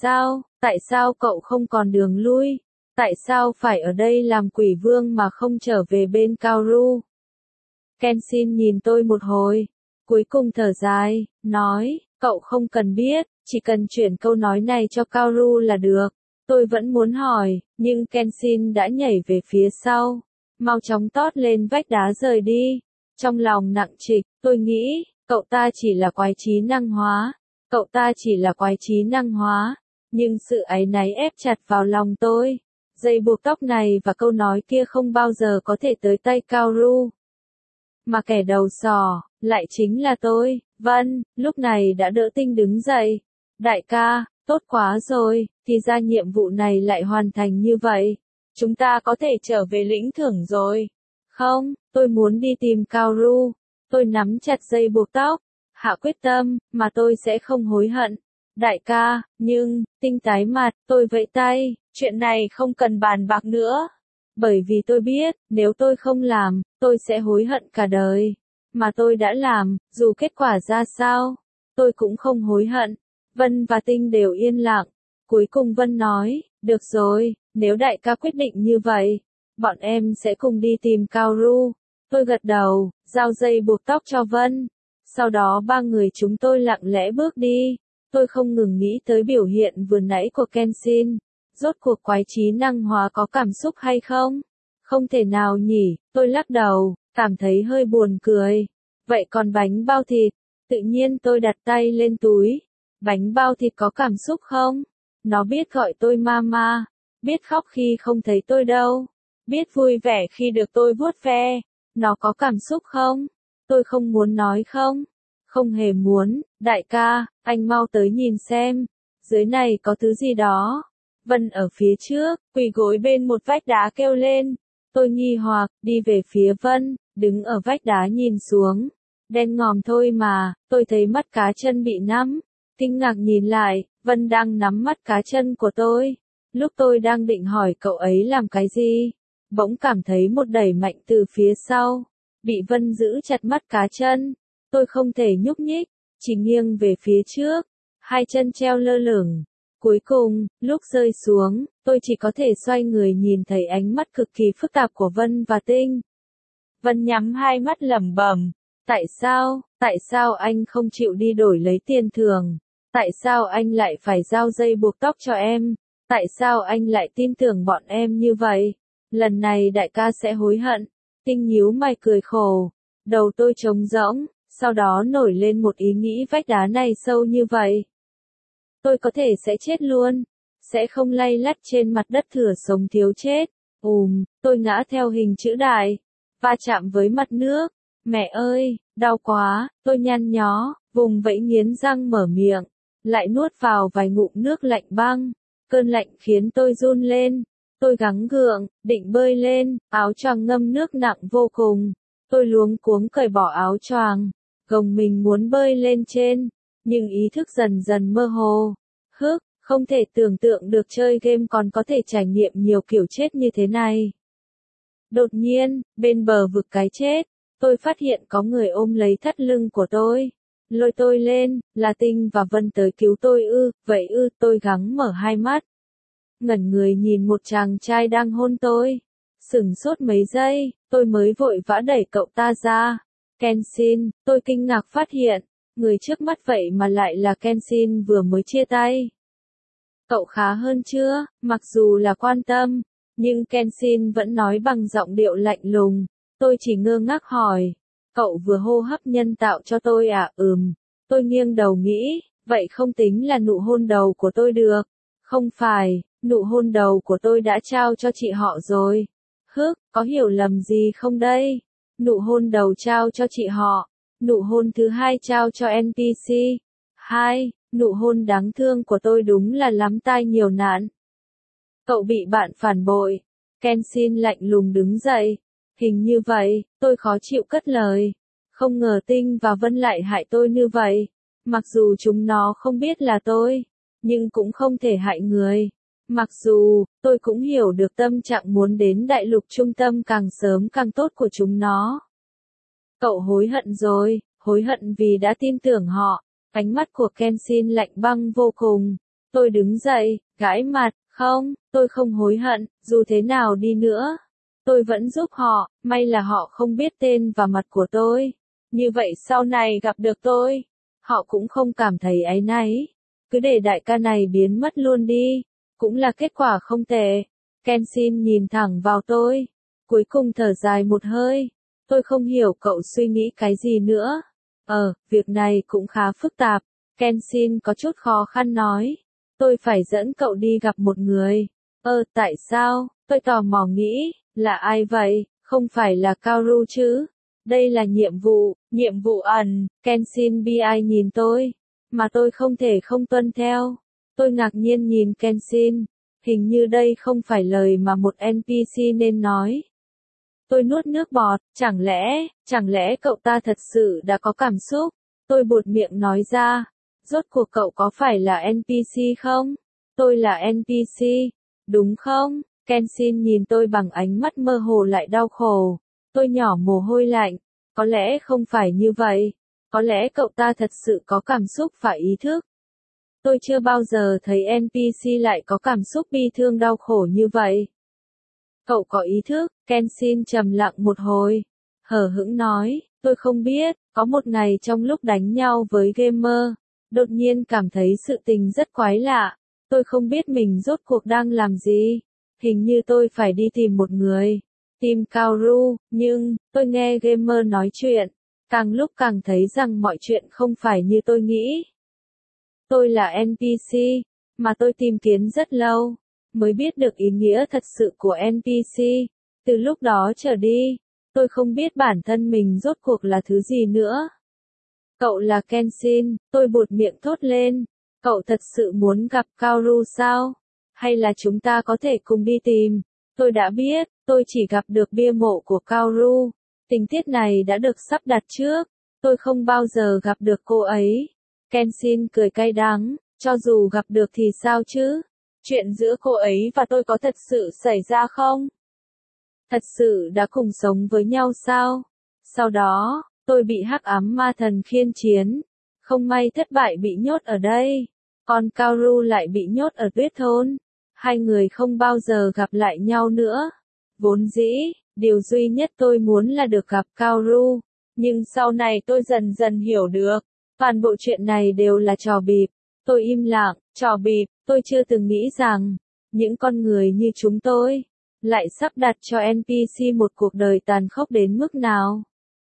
tại sao cậu không còn đường lui? Tại sao phải ở đây làm quỷ vương mà không trở về bên Kaoru? Kenshin nhìn tôi một hồi. Cuối cùng thở dài, nói, cậu không cần biết, chỉ cần chuyển câu nói này cho Kaoru là được. Tôi vẫn muốn hỏi, nhưng Kenshin đã nhảy về phía sau. Mau chóng tót lên vách đá rời đi. Trong lòng nặng trịch, tôi nghĩ, cậu ta chỉ là quái trí năng hóa. Cậu ta chỉ là quái trí năng hóa. Nhưng sự áy náy ép chặt vào lòng tôi. Dây buộc tóc này và câu nói kia không bao giờ có thể tới tay Kaoru. Mà kẻ đầu sỏ, lại chính là tôi. Vân, lúc này đã đỡ Tinh đứng dậy. Đại ca, tốt quá rồi, thì ra nhiệm vụ này lại hoàn thành như vậy. Chúng ta có thể trở về lĩnh thưởng rồi. Không, tôi muốn đi tìm Kaoru. Tôi nắm chặt dây buộc tóc. Hạ quyết tâm, mà tôi sẽ không hối hận. Đại ca, nhưng, Tinh tái mặt, tôi vẫy tay, chuyện này không cần bàn bạc nữa. Bởi vì tôi biết, nếu tôi không làm, tôi sẽ hối hận cả đời. Mà tôi đã làm, dù kết quả ra sao, tôi cũng không hối hận. Vân và Tinh đều yên lặng. Cuối cùng Vân nói, được rồi, nếu đại ca quyết định như vậy, Bọn em sẽ cùng đi tìm Kaoru. Tôi gật đầu, giao dây buộc tóc cho Vân. Sau đó ba người chúng tôi lặng lẽ bước đi. Tôi không ngừng nghĩ tới biểu hiện vừa nãy của Kenshin. Rốt cuộc quái trí năng hóa có cảm xúc hay không? Không thể nào nhỉ, tôi lắc đầu, cảm thấy hơi buồn cười. Vậy còn bánh bao thịt? Tự nhiên tôi đặt tay lên túi. Bánh bao thịt có cảm xúc không? Nó biết gọi tôi mama, biết khóc khi không thấy tôi đâu, biết vui vẻ khi được tôi vuốt ve. Nó có cảm xúc không? Tôi không muốn nói không. Không hề muốn, đại ca, anh mau tới nhìn xem. Dưới này có thứ gì đó. Vân ở phía trước, quỳ gối bên một vách đá kêu lên. Tôi nghi hoặc, đi về phía Vân, đứng ở vách đá nhìn xuống. Đen ngòm thôi mà, tôi thấy mắt cá chân bị nắm. Kinh ngạc nhìn lại, Vân đang nắm mắt cá chân của tôi. Lúc tôi đang định hỏi cậu ấy làm cái gì, bỗng cảm thấy một đẩy mạnh từ phía sau. Bị Vân giữ chặt mắt cá chân. Tôi không thể nhúc nhích, chỉ nghiêng về phía trước. Hai chân treo lơ lửng. Cuối cùng, lúc rơi xuống, tôi chỉ có thể xoay người nhìn thấy ánh mắt cực kỳ phức tạp của Vân và Tinh. Vân nhắm hai mắt lẩm bẩm. Tại sao anh không chịu đi đổi lấy tiền thưởng? Tại sao anh lại phải giao dây buộc tóc cho em? Tại sao anh lại tin tưởng bọn em như vậy? Lần này đại ca sẽ hối hận. Tinh nhíu mày cười khổ. Đầu tôi trống rỗng, sau đó nổi lên một ý nghĩ vách đá này sâu như vậy. Tôi có thể sẽ chết luôn. Sẽ không lay lắt trên mặt đất thừa sống thiếu chết. Tôi ngã theo hình chữ đại. Va chạm với mặt nước. Mẹ ơi, đau quá, tôi nhăn nhó, vùng vẫy nghiến răng mở miệng. Lại nuốt vào vài ngụm nước lạnh băng. Cơn lạnh khiến tôi run lên. Tôi gắng gượng, định bơi lên, áo choàng ngâm nước nặng vô cùng. Tôi luống cuống cởi bỏ áo choàng, gồng mình muốn bơi lên trên, nhưng ý thức dần dần mơ hồ. Không thể tưởng tượng được chơi game còn có thể trải nghiệm nhiều kiểu chết như thế này. Đột nhiên, bên bờ vực cái chết, tôi phát hiện có người ôm lấy thắt lưng của tôi. Lôi tôi lên, là Tinh và Vân tới cứu tôi vậy tôi gắng mở hai mắt. Ngẩn người nhìn một chàng trai đang hôn tôi. Sửng sốt mấy giây, tôi mới vội vã đẩy cậu ta ra. Kenshin, tôi kinh ngạc phát hiện, người trước mắt vậy mà lại là Kenshin vừa mới chia tay. Cậu khá hơn chưa? Mặc dù là quan tâm, nhưng Kenshin vẫn nói bằng giọng điệu lạnh lùng. Tôi chỉ ngơ ngác hỏi, cậu vừa hô hấp nhân tạo cho tôi à? Tôi nghiêng đầu nghĩ, vậy không tính là nụ hôn đầu của tôi được. Không phải, nụ hôn đầu của tôi đã trao cho chị họ rồi. Có hiểu lầm gì không đây? Nụ hôn đầu trao cho chị họ. Nụ hôn thứ hai trao cho NPC. Nụ hôn đáng thương của tôi đúng là lắm tai nhiều nạn. Cậu bị bạn phản bội. Kenshin lạnh lùng đứng dậy. Hình như vậy, tôi khó chịu cất lời. Không ngờ Tinh và Vân lại hại tôi như vậy. Mặc dù chúng nó không biết là tôi, nhưng cũng không thể hại người. Mặc dù, tôi cũng hiểu được tâm trạng muốn đến đại lục trung tâm càng sớm càng tốt của chúng nó. Cậu hối hận rồi, hối hận vì đã tin tưởng họ. Ánh mắt của Kenshin lạnh băng vô cùng. Tôi đứng dậy, gãi mặt, không, tôi không hối hận, dù thế nào đi nữa. Tôi vẫn giúp họ, may là họ không biết tên và mặt của tôi. Như vậy sau này gặp được tôi, họ cũng không cảm thấy áy náy. Cứ để đại ca này biến mất luôn đi, cũng là kết quả không tệ. Kenshin nhìn thẳng vào tôi, cuối cùng thở dài một hơi. Tôi không hiểu cậu suy nghĩ cái gì nữa. Việc này cũng khá phức tạp. Kenshin có chút khó khăn nói. Tôi phải dẫn cậu đi gặp một người. Tại sao? Tôi tò mò nghĩ, là ai vậy? Không phải là Kaoru chứ? Đây là nhiệm vụ ẩn. Kenshin bi ai nhìn tôi, mà tôi không thể không tuân theo. Tôi ngạc nhiên nhìn Kenshin, hình như đây không phải lời mà một NPC nên nói. Tôi nuốt nước bọt, chẳng lẽ cậu ta thật sự đã có cảm xúc? Tôi buột miệng nói ra, rốt cuộc cậu có phải là NPC không? Tôi là NPC, đúng không? Kenshin nhìn tôi bằng ánh mắt mơ hồ lại đau khổ. Tôi nhỏ mồ hôi lạnh, có lẽ không phải như vậy. Có lẽ cậu ta thật sự có cảm xúc và ý thức. Tôi chưa bao giờ thấy NPC lại có cảm xúc bi thương đau khổ như vậy. Cậu có ý thức, Kenshin trầm lặng một hồi. Hờ hững nói, tôi không biết, có một ngày trong lúc đánh nhau với gamer, đột nhiên cảm thấy sự tình rất quái lạ. Tôi không biết mình rốt cuộc đang làm gì. Hình như tôi phải đi tìm một người. Tìm Kaoru, nhưng, tôi nghe gamer nói chuyện. Càng lúc càng thấy rằng mọi chuyện không phải như tôi nghĩ. Tôi là NPC, mà tôi tìm kiếm rất lâu, mới biết được ý nghĩa thật sự của NPC. Từ lúc đó trở đi, tôi không biết bản thân mình rốt cuộc là thứ gì nữa. Cậu là Kenshin, tôi buột miệng thốt lên. Cậu thật sự muốn gặp Kaoru sao? Hay là chúng ta có thể cùng đi tìm? Tôi đã biết, tôi chỉ gặp được bia mộ của Kaoru. Tình tiết này đã được sắp đặt trước. Tôi không bao giờ gặp được cô ấy. Kenshin cười cay đắng, cho dù gặp được thì sao chứ? Chuyện giữa cô ấy và tôi có thật sự xảy ra không? Thật sự đã cùng sống với nhau sao? Sau đó, tôi bị hắc ám ma thần khiên chiến. Không may thất bại bị nhốt ở đây. Còn Kaoru lại bị nhốt ở tuyết thôn. Hai người không bao giờ gặp lại nhau nữa. Vốn dĩ, điều duy nhất tôi muốn là được gặp Kaoru. Nhưng sau này tôi dần dần hiểu được. Toàn bộ chuyện này đều là trò bịp. Tôi im lặng, trò bịp, tôi chưa từng nghĩ rằng, những con người như chúng tôi, lại sắp đặt cho NPC một cuộc đời tàn khốc đến mức nào.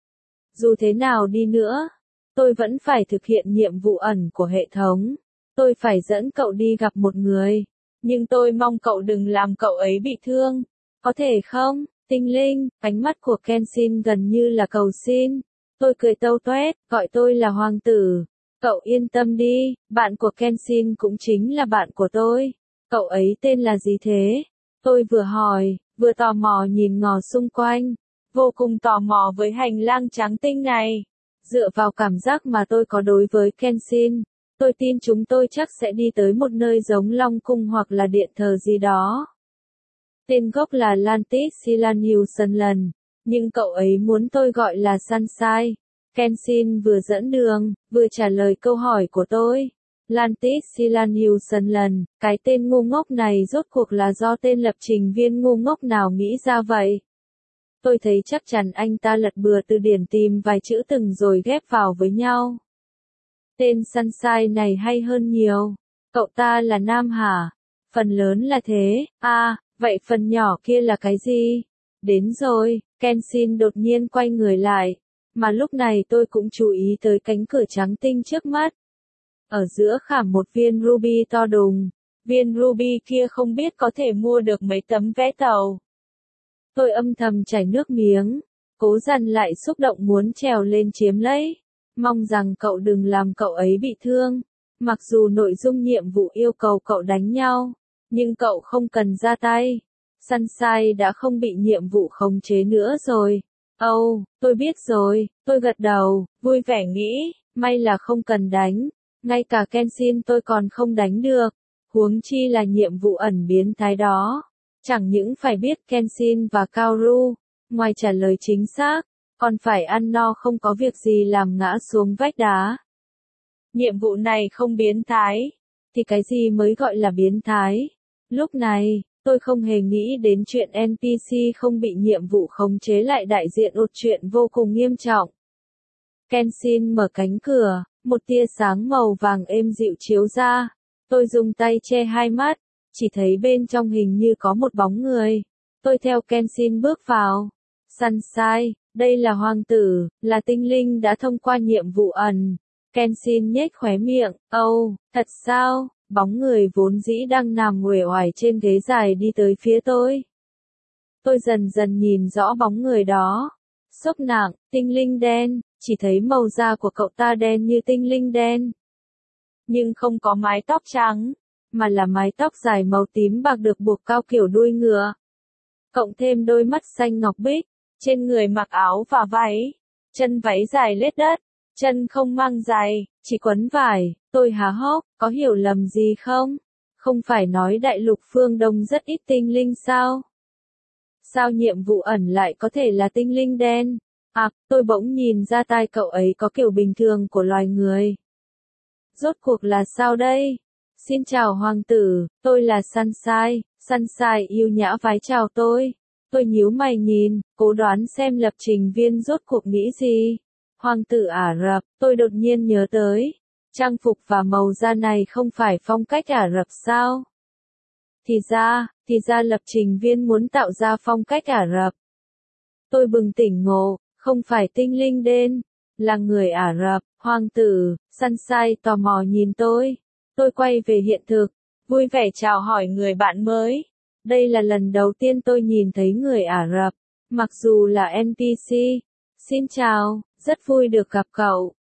Dù thế nào đi nữa, tôi vẫn phải thực hiện nhiệm vụ ẩn của hệ thống. Tôi phải dẫn cậu đi gặp một người. Nhưng tôi mong cậu đừng làm cậu ấy bị thương. Có thể không, tinh linh, ánh mắt của Kenshin gần như là cầu xin. Tôi cười tâu toét, gọi tôi là hoàng tử. Cậu yên tâm đi, bạn của Kenshin cũng chính là bạn của tôi. Cậu ấy tên là gì thế? Tôi vừa hỏi, vừa tò mò nhìn ngó xung quanh. Vô cùng tò mò với hành lang trắng tinh này. Dựa vào cảm giác mà tôi có đối với Kenshin, tôi tin chúng tôi chắc sẽ đi tới một nơi giống Long Cung hoặc là điện thờ gì đó. Tên gốc là Lantis Silaniusanlan, nhưng cậu ấy muốn tôi gọi là Sunshine. Kenshin vừa dẫn đường, vừa trả lời câu hỏi của tôi. Lantis Silaniusanlan, cái tên ngu ngốc này rốt cuộc là do tên lập trình viên ngu ngốc nào nghĩ ra vậy? Tôi thấy chắc chắn anh ta lật bừa từ điển tìm vài chữ từng rồi ghép vào với nhau. Tên Sunshine này hay hơn nhiều. Cậu ta là nam hả? Phần lớn là thế. Vậy phần nhỏ kia là cái gì? Đến rồi, Kenshin đột nhiên quay người lại. Mà lúc này tôi cũng chú ý tới cánh cửa trắng tinh trước mắt. Ở giữa khảm một viên ruby to đùng. Viên ruby kia không biết có thể mua được mấy tấm vé tàu. Tôi âm thầm chảy nước miếng. Cố dằn lại xúc động muốn trèo lên chiếm lấy. Mong rằng cậu đừng làm cậu ấy bị thương. Mặc dù nội dung nhiệm vụ yêu cầu cậu đánh nhau, nhưng cậu không cần ra tay. Sunshine đã không bị nhiệm vụ khống chế nữa rồi. Tôi biết rồi, tôi gật đầu, vui vẻ nghĩ, may là không cần đánh. Ngay cả Kenshin tôi còn không đánh được. Huống chi là nhiệm vụ ẩn biến thái đó. Chẳng những phải biết Kenshin và Kaoru, ngoài trả lời chính xác, còn phải ăn no không có việc gì làm ngã xuống vách đá. Nhiệm vụ này không biến thái, thì cái gì mới gọi là biến thái? Lúc này, tôi không hề nghĩ đến chuyện NPC không bị nhiệm vụ khống chế lại đại diện một chuyện vô cùng nghiêm trọng. Kenshin mở cánh cửa, một tia sáng màu vàng êm dịu chiếu ra. Tôi dùng tay che hai mắt, chỉ thấy bên trong hình như có một bóng người. Tôi theo Kenshin bước vào. Sunshine, đây là hoàng tử, là tinh linh đã thông qua nhiệm vụ ẩn. Kenshin nhếch khóe miệng, thật sao? Bóng người vốn dĩ đang nằm uể oải trên ghế dài đi tới phía tôi. Tôi dần dần nhìn rõ bóng người đó. Sốc nặng, tinh linh đen, chỉ thấy màu da của cậu ta đen như tinh linh đen. Nhưng không có mái tóc trắng, mà là mái tóc dài màu tím bạc được buộc cao kiểu đuôi ngựa. Cộng thêm đôi mắt xanh ngọc bích, trên người mặc áo và váy, chân váy dài lết đất, chân không mang giày, chỉ quấn vải. Tôi há hốc, có hiểu lầm gì không? Không phải nói đại lục phương Đông rất ít tinh linh sao? Sao nhiệm vụ ẩn lại có thể là tinh linh đen? Tôi bỗng nhìn ra tai cậu ấy có kiểu bình thường của loài người. Rốt cuộc là sao đây? Xin chào hoàng tử, tôi là Sunshine. Sunshine yêu nhã vái chào tôi. Tôi nhíu mày nhìn, cố đoán xem lập trình viên rốt cuộc nghĩ gì. Hoàng tử Ả Rập, tôi đột nhiên nhớ tới. Trang phục và màu da này không phải phong cách Ả Rập sao? Thì ra lập trình viên muốn tạo ra phong cách Ả Rập. Tôi bừng tỉnh ngộ, không phải tinh linh đen, là người Ả Rập. Hoàng tử, Sunshine tò mò nhìn tôi. Tôi quay về hiện thực, vui vẻ chào hỏi người bạn mới. Đây là lần đầu tiên tôi nhìn thấy người Ả Rập, mặc dù là NPC. Xin chào, rất vui được gặp cậu.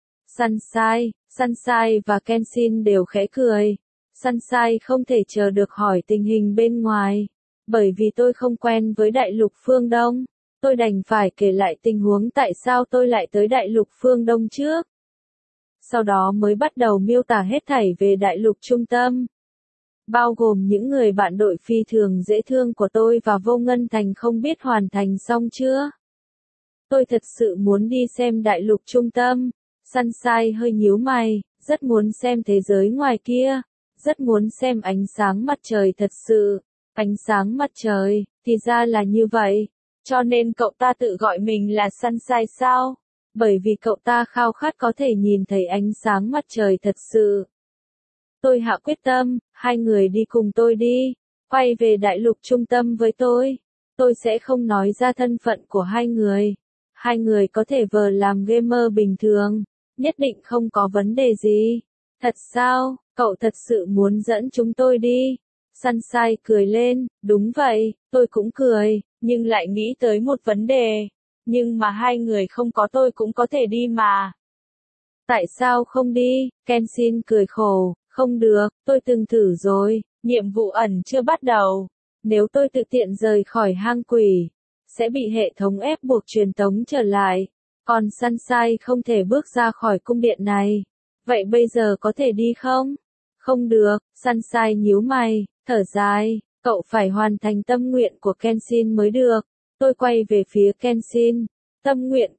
Sunshine và Kenshin đều khẽ cười. Sunshine không thể chờ được hỏi tình hình bên ngoài. Bởi vì tôi không quen với đại lục phương Đông, tôi đành phải kể lại tình huống tại sao tôi lại tới đại lục phương Đông trước. Sau đó mới bắt đầu miêu tả hết thảy về đại lục trung tâm. Bao gồm những người bạn đội phi thường dễ thương của tôi và Vô Ngân Thành không biết hoàn thành xong chưa. Tôi thật sự muốn đi xem đại lục trung tâm. Sunshine hơi nhíu mày, rất muốn xem thế giới ngoài kia, rất muốn xem ánh sáng mặt trời thật sự. Ánh sáng mặt trời, thì ra là như vậy. Cho nên cậu ta tự gọi mình là Sunshine sao? Bởi vì cậu ta khao khát có thể nhìn thấy ánh sáng mặt trời thật sự. Tôi hạ quyết tâm, hai người đi cùng tôi đi, quay về đại lục trung tâm với tôi. Tôi sẽ không nói ra thân phận của hai người. Hai người có thể vờ làm gamer bình thường, nhất định không có vấn đề gì. Thật sao, cậu thật sự muốn dẫn chúng tôi đi? Sunshine cười lên, đúng vậy, tôi cũng cười, nhưng lại nghĩ tới một vấn đề. Nhưng mà hai người không có tôi cũng có thể đi mà. Tại sao không đi? Kenshin cười khổ, không được, tôi từng thử rồi, nhiệm vụ ẩn chưa bắt đầu. Nếu tôi tự tiện rời khỏi hang quỷ, sẽ bị hệ thống ép buộc truyền tống trở lại. Còn Sunshine không thể bước ra khỏi cung điện này. Vậy bây giờ có thể đi không? Không được, Sunshine nhíu mày, thở dài, cậu phải hoàn thành tâm nguyện của Kenshin mới được. Tôi quay về phía Kenshin. Tâm nguyện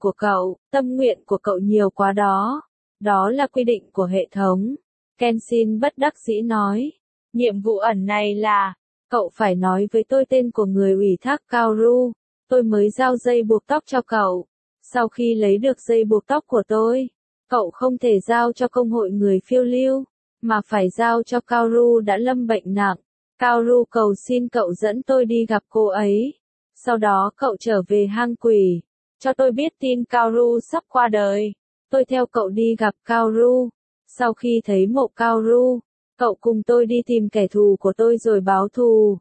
của cậu nhiều quá đó. Đó là quy định của hệ thống. Kenshin bất đắc dĩ nói. Nhiệm vụ ẩn này là, cậu phải nói với tôi tên của người ủy thác Kaoru. Tôi mới giao dây buộc tóc cho cậu. Sau khi lấy được dây buộc tóc của tôi, cậu không thể giao cho công hội người phiêu lưu, mà phải giao cho Kaoru đã lâm bệnh nặng. Kaoru cầu xin cậu dẫn tôi đi gặp cô ấy. Sau đó cậu trở về hang quỷ, cho tôi biết tin Kaoru sắp qua đời. Tôi theo cậu đi gặp Kaoru. Sau khi thấy mộ Kaoru, cậu cùng tôi đi tìm kẻ thù của tôi rồi báo thù.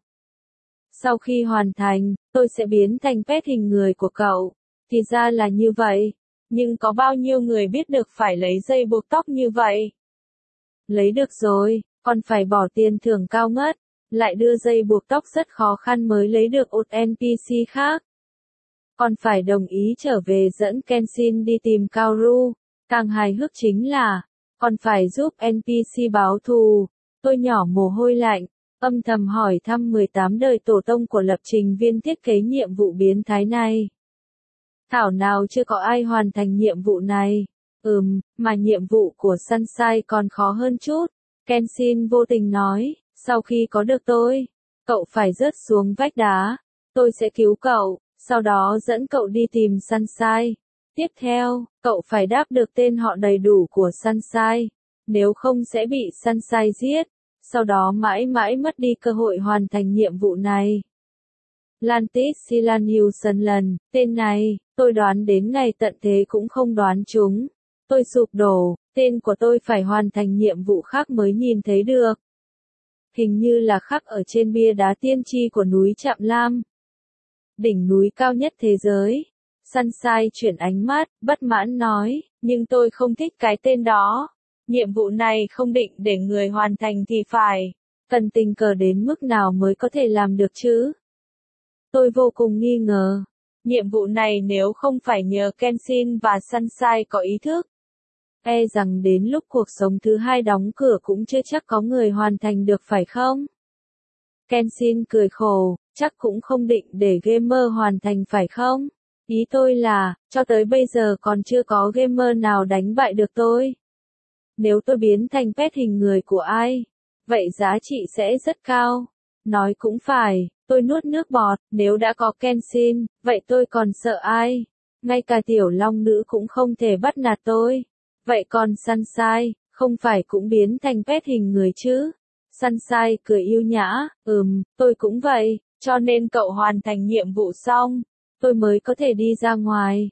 Sau khi hoàn thành, tôi sẽ biến thành pet hình người của cậu. Thì ra là như vậy. Nhưng có bao nhiêu người biết được phải lấy dây buộc tóc như vậy? Lấy được rồi, còn phải bỏ tiền thưởng cao ngất. Lại đưa dây buộc tóc rất khó khăn mới lấy được một NPC khác. Còn phải đồng ý trở về dẫn Kenshin đi tìm Kaoru. Càng hài hước chính là, còn phải giúp NPC báo thù. Tôi nhỏ mồ hôi lạnh, âm thầm hỏi thăm 18 đời tổ tông của lập trình viên thiết kế nhiệm vụ biến thái này. Thảo nào chưa có ai hoàn thành nhiệm vụ này. Mà nhiệm vụ của Sunshine còn khó hơn chút. Kenshin vô tình nói, sau khi có được tôi, cậu phải rớt xuống vách đá. Tôi sẽ cứu cậu, sau đó dẫn cậu đi tìm Sunshine. Tiếp theo, cậu phải đáp được tên họ đầy đủ của Sunshine. Nếu không sẽ bị Sunshine giết. Sau đó mãi mãi mất đi cơ hội hoàn thành nhiệm vụ này. Lantis Silaniuson lần, tên này, tôi đoán đến ngày tận thế cũng không đoán chúng. Tôi sụp đổ, tên của tôi phải hoàn thành nhiệm vụ khác mới nhìn thấy được. Hình như là khắc ở trên bia đá tiên tri của núi Trạm Lam. Đỉnh núi cao nhất thế giới. Sunshine chuyển ánh mắt, bất mãn nói, nhưng tôi không thích cái tên đó. Nhiệm vụ này không định để người hoàn thành thì phải. Cần tình cờ đến mức nào mới có thể làm được chứ? Tôi vô cùng nghi ngờ. Nhiệm vụ này nếu không phải nhờ Kenshin và Sunshine có ý thức, e rằng đến lúc cuộc sống thứ hai đóng cửa cũng chưa chắc có người hoàn thành được phải không? Kenshin cười khổ, chắc cũng không định để gamer hoàn thành phải không? Ý tôi là, cho tới bây giờ còn chưa có gamer nào đánh bại được tôi. Nếu tôi biến thành pet hình người của ai, vậy giá trị sẽ rất cao. Nói cũng phải, Tôi nuốt nước bọt, nếu đã có Kenshin, vậy tôi còn sợ ai? Ngay cả tiểu long nữ cũng không thể bắt nạt tôi. Vậy còn Sunshine, không phải cũng biến thành pet hình người chứ? Sunshine cười yêu nhã, tôi cũng vậy, cho nên cậu hoàn thành nhiệm vụ xong, tôi mới có thể đi ra ngoài.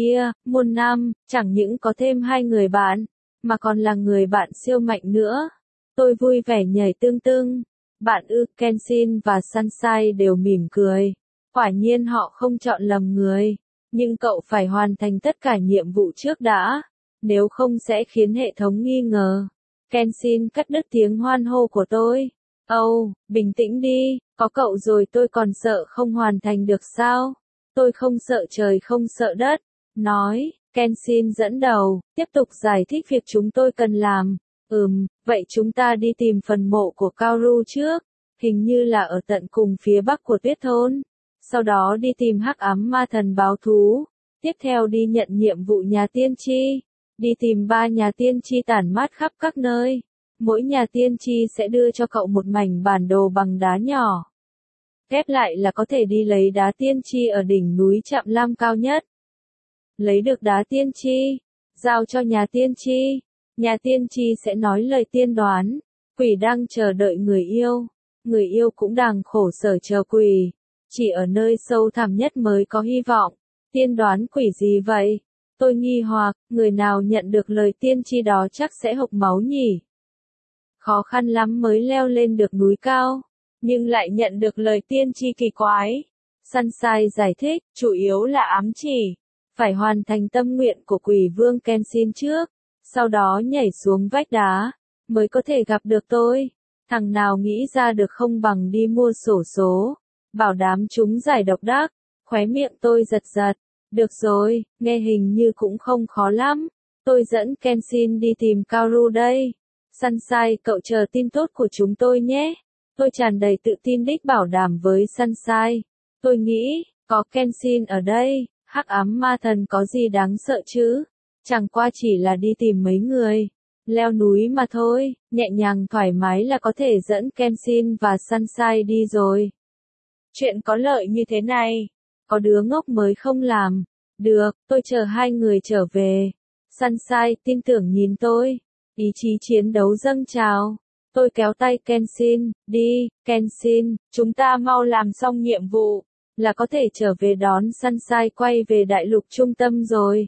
Muôn năm, chẳng những có thêm 2 người bạn, mà còn là người bạn siêu mạnh nữa. Tôi vui vẻ nhảy tưng tưng. Bạn Kenshin và Sunshine đều mỉm cười. Quả nhiên họ không chọn lầm người. Nhưng cậu phải hoàn thành tất cả nhiệm vụ trước đã. Nếu không sẽ khiến hệ thống nghi ngờ. Kenshin cắt đứt tiếng hoan hô của tôi. Bình tĩnh đi, có cậu rồi tôi còn sợ không hoàn thành được sao? Tôi không sợ trời không sợ đất. Nói, Kenshin dẫn đầu, tiếp tục giải thích việc chúng tôi cần làm. Vậy chúng ta đi tìm phần mộ của Kaoru trước, hình như là ở tận cùng phía bắc của Tuyết Thôn. Sau đó đi tìm Hắc Ám Ma Thần báo thú. Tiếp theo đi nhận nhiệm vụ nhà tiên tri. Đi tìm 3 nhà tiên tri tản mát khắp các nơi. Mỗi nhà tiên tri sẽ đưa cho cậu một mảnh bản đồ bằng đá nhỏ. Ghép lại là có thể đi lấy đá tiên tri ở đỉnh núi Trạm Lam cao nhất. Lấy được đá tiên tri, giao cho nhà tiên tri. Nhà tiên tri sẽ nói lời tiên đoán. Quỷ đang chờ đợi người yêu. Người yêu cũng đang khổ sở chờ quỷ. Chỉ ở nơi sâu thẳm nhất mới có hy vọng. Tiên đoán quỷ gì vậy? Tôi nghi hoặc, người nào nhận được lời tiên tri đó chắc sẽ hộc máu nhỉ? Khó khăn lắm mới leo lên được núi cao, nhưng lại nhận được lời tiên tri kỳ quái. Sunshine giải thích, chủ yếu là ám chỉ. Phải hoàn thành tâm nguyện của quỷ vương Kenshin trước, sau đó nhảy xuống vách đá, mới có thể gặp được tôi. Thằng nào nghĩ ra được không bằng đi mua xổ số, bảo đảm chúng giải độc đắc. Khóe miệng tôi giật giật. Được rồi, nghe hình như cũng không khó lắm. Tôi dẫn Kenshin đi tìm Kaoru đây. Sunshine, cậu chờ tin tốt của chúng tôi nhé. Tôi tràn đầy tự tin đích bảo đảm với Sunshine. Tôi nghĩ, có Kenshin ở đây, Hắc Ám Ma Thần có gì đáng sợ chứ? Chẳng qua chỉ là đi tìm mấy người. Leo núi mà thôi, nhẹ nhàng thoải mái là có thể dẫn Kenshin và Sunshine đi rồi. Chuyện có lợi như thế này, có đứa ngốc mới không làm. Được, tôi chờ 2 người trở về. Sunshine tin tưởng nhìn tôi. Ý chí chiến đấu dâng trào. Tôi kéo tay Kenshin, đi, Kenshin, chúng ta mau làm xong nhiệm vụ, là có thể trở về đón Sunshine quay về đại lục trung tâm rồi.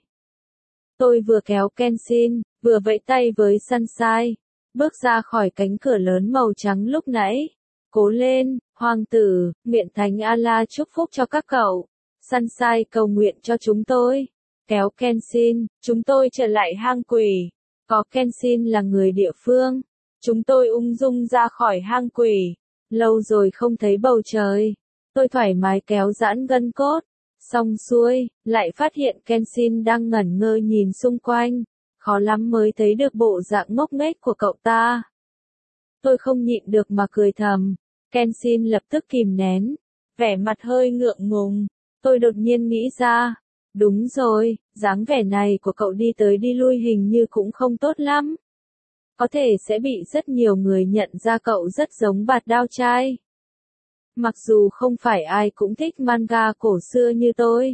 Tôi vừa kéo Kenshin, vừa vẫy tay với Sunshine, bước ra khỏi cánh cửa lớn màu trắng lúc nãy. Cố lên, hoàng tử, nguyện thánh Allah chúc phúc cho các cậu. Sunshine cầu nguyện cho chúng tôi. Kéo Kenshin, chúng tôi trở lại hang quỷ. Có Kenshin là người địa phương. Chúng tôi ung dung ra khỏi hang quỷ. Lâu rồi không thấy bầu trời. Tôi thoải mái kéo giãn gân cốt. Xong xuôi, lại phát hiện Kenshin đang ngẩn ngơ nhìn xung quanh. Khó lắm mới thấy được bộ dạng ngốc nghếch của cậu ta. Tôi không nhịn được mà cười thầm. Kenshin lập tức kìm nén. Vẻ mặt hơi ngượng ngùng. Tôi đột nhiên nghĩ ra. Đúng rồi, dáng vẻ này của cậu đi tới đi lui hình như cũng không tốt lắm. Có thể sẽ bị rất nhiều người nhận ra cậu rất giống Bạt Đao Trai. Mặc dù không phải ai cũng thích manga cổ xưa như tôi.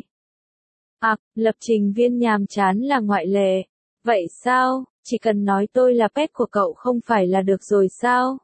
Lập trình viên nhàm chán là ngoại lệ. Vậy sao, chỉ cần nói tôi là pet của cậu không phải là được rồi sao?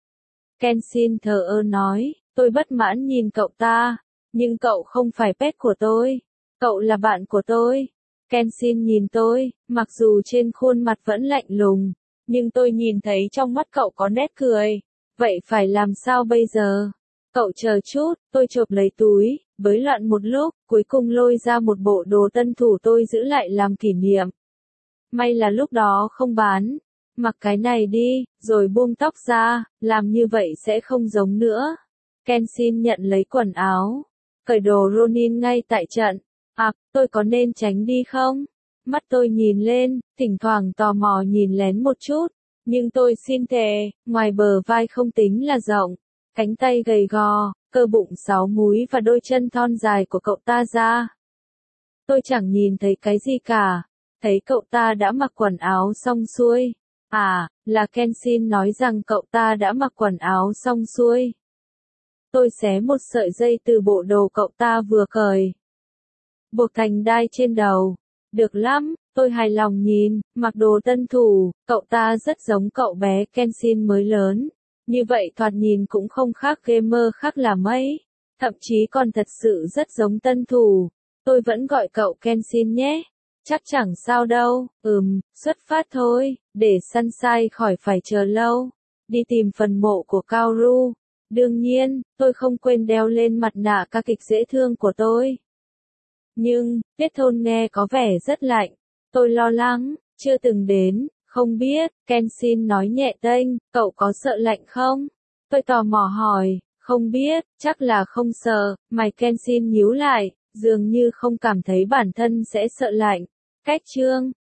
Kenshin thờ ơ nói, tôi bất mãn nhìn cậu ta. Nhưng cậu không phải pet của tôi. Cậu là bạn của tôi. Kenshin nhìn tôi, mặc dù trên khuôn mặt vẫn lạnh lùng. Nhưng tôi nhìn thấy trong mắt cậu có nét cười. Vậy phải làm sao bây giờ? Cậu chờ chút, tôi chộp lấy túi, bới loạn một lúc, cuối cùng lôi ra một bộ đồ tân thủ tôi giữ lại làm kỷ niệm. May là lúc đó không bán. Mặc cái này đi, rồi buông tóc ra, làm như vậy sẽ không giống nữa. Kenshin nhận lấy quần áo, cởi đồ Ronin ngay tại trận. Tôi có nên tránh đi không? Mắt tôi nhìn lên, thỉnh thoảng tò mò nhìn lén một chút. Nhưng tôi xin thề, ngoài bờ vai không tính là rộng. Cánh tay gầy gò, cơ bụng 6 múi và đôi chân thon dài của cậu ta ra. Tôi chẳng nhìn thấy cái gì cả. Thấy cậu ta đã mặc quần áo xong xuôi. Là Kenshin nói rằng cậu ta đã mặc quần áo xong xuôi. tôi xé một sợi dây từ bộ đồ cậu ta vừa cởi, buộc thành đai trên đầu. Được lắm, tôi hài lòng nhìn, mặc đồ tân thủ, cậu ta rất giống cậu bé Kenshin mới lớn. Như vậy thoạt nhìn cũng không khác gamer khác là mấy. Thậm chí còn thật sự rất giống tân thủ. Tôi vẫn gọi cậu Kenshin nhé. Chắc chẳng sao đâu, xuất phát thôi, để Sunshine khỏi phải chờ lâu. Đi tìm phần mộ của Kaoru. Đương nhiên, tôi không quên đeo lên mặt nạ ca kịch dễ thương của tôi. Nhưng, Tiết Thôn nghe có vẻ rất lạnh. Tôi lo lắng, chưa từng đến, không biết, Kenshin nói nhẹ tênh, cậu có sợ lạnh không? Tôi tò mò hỏi, không biết, chắc là không sợ, mày Kenshin nhíu lại, dường như không cảm thấy bản thân sẽ sợ lạnh. Cách chương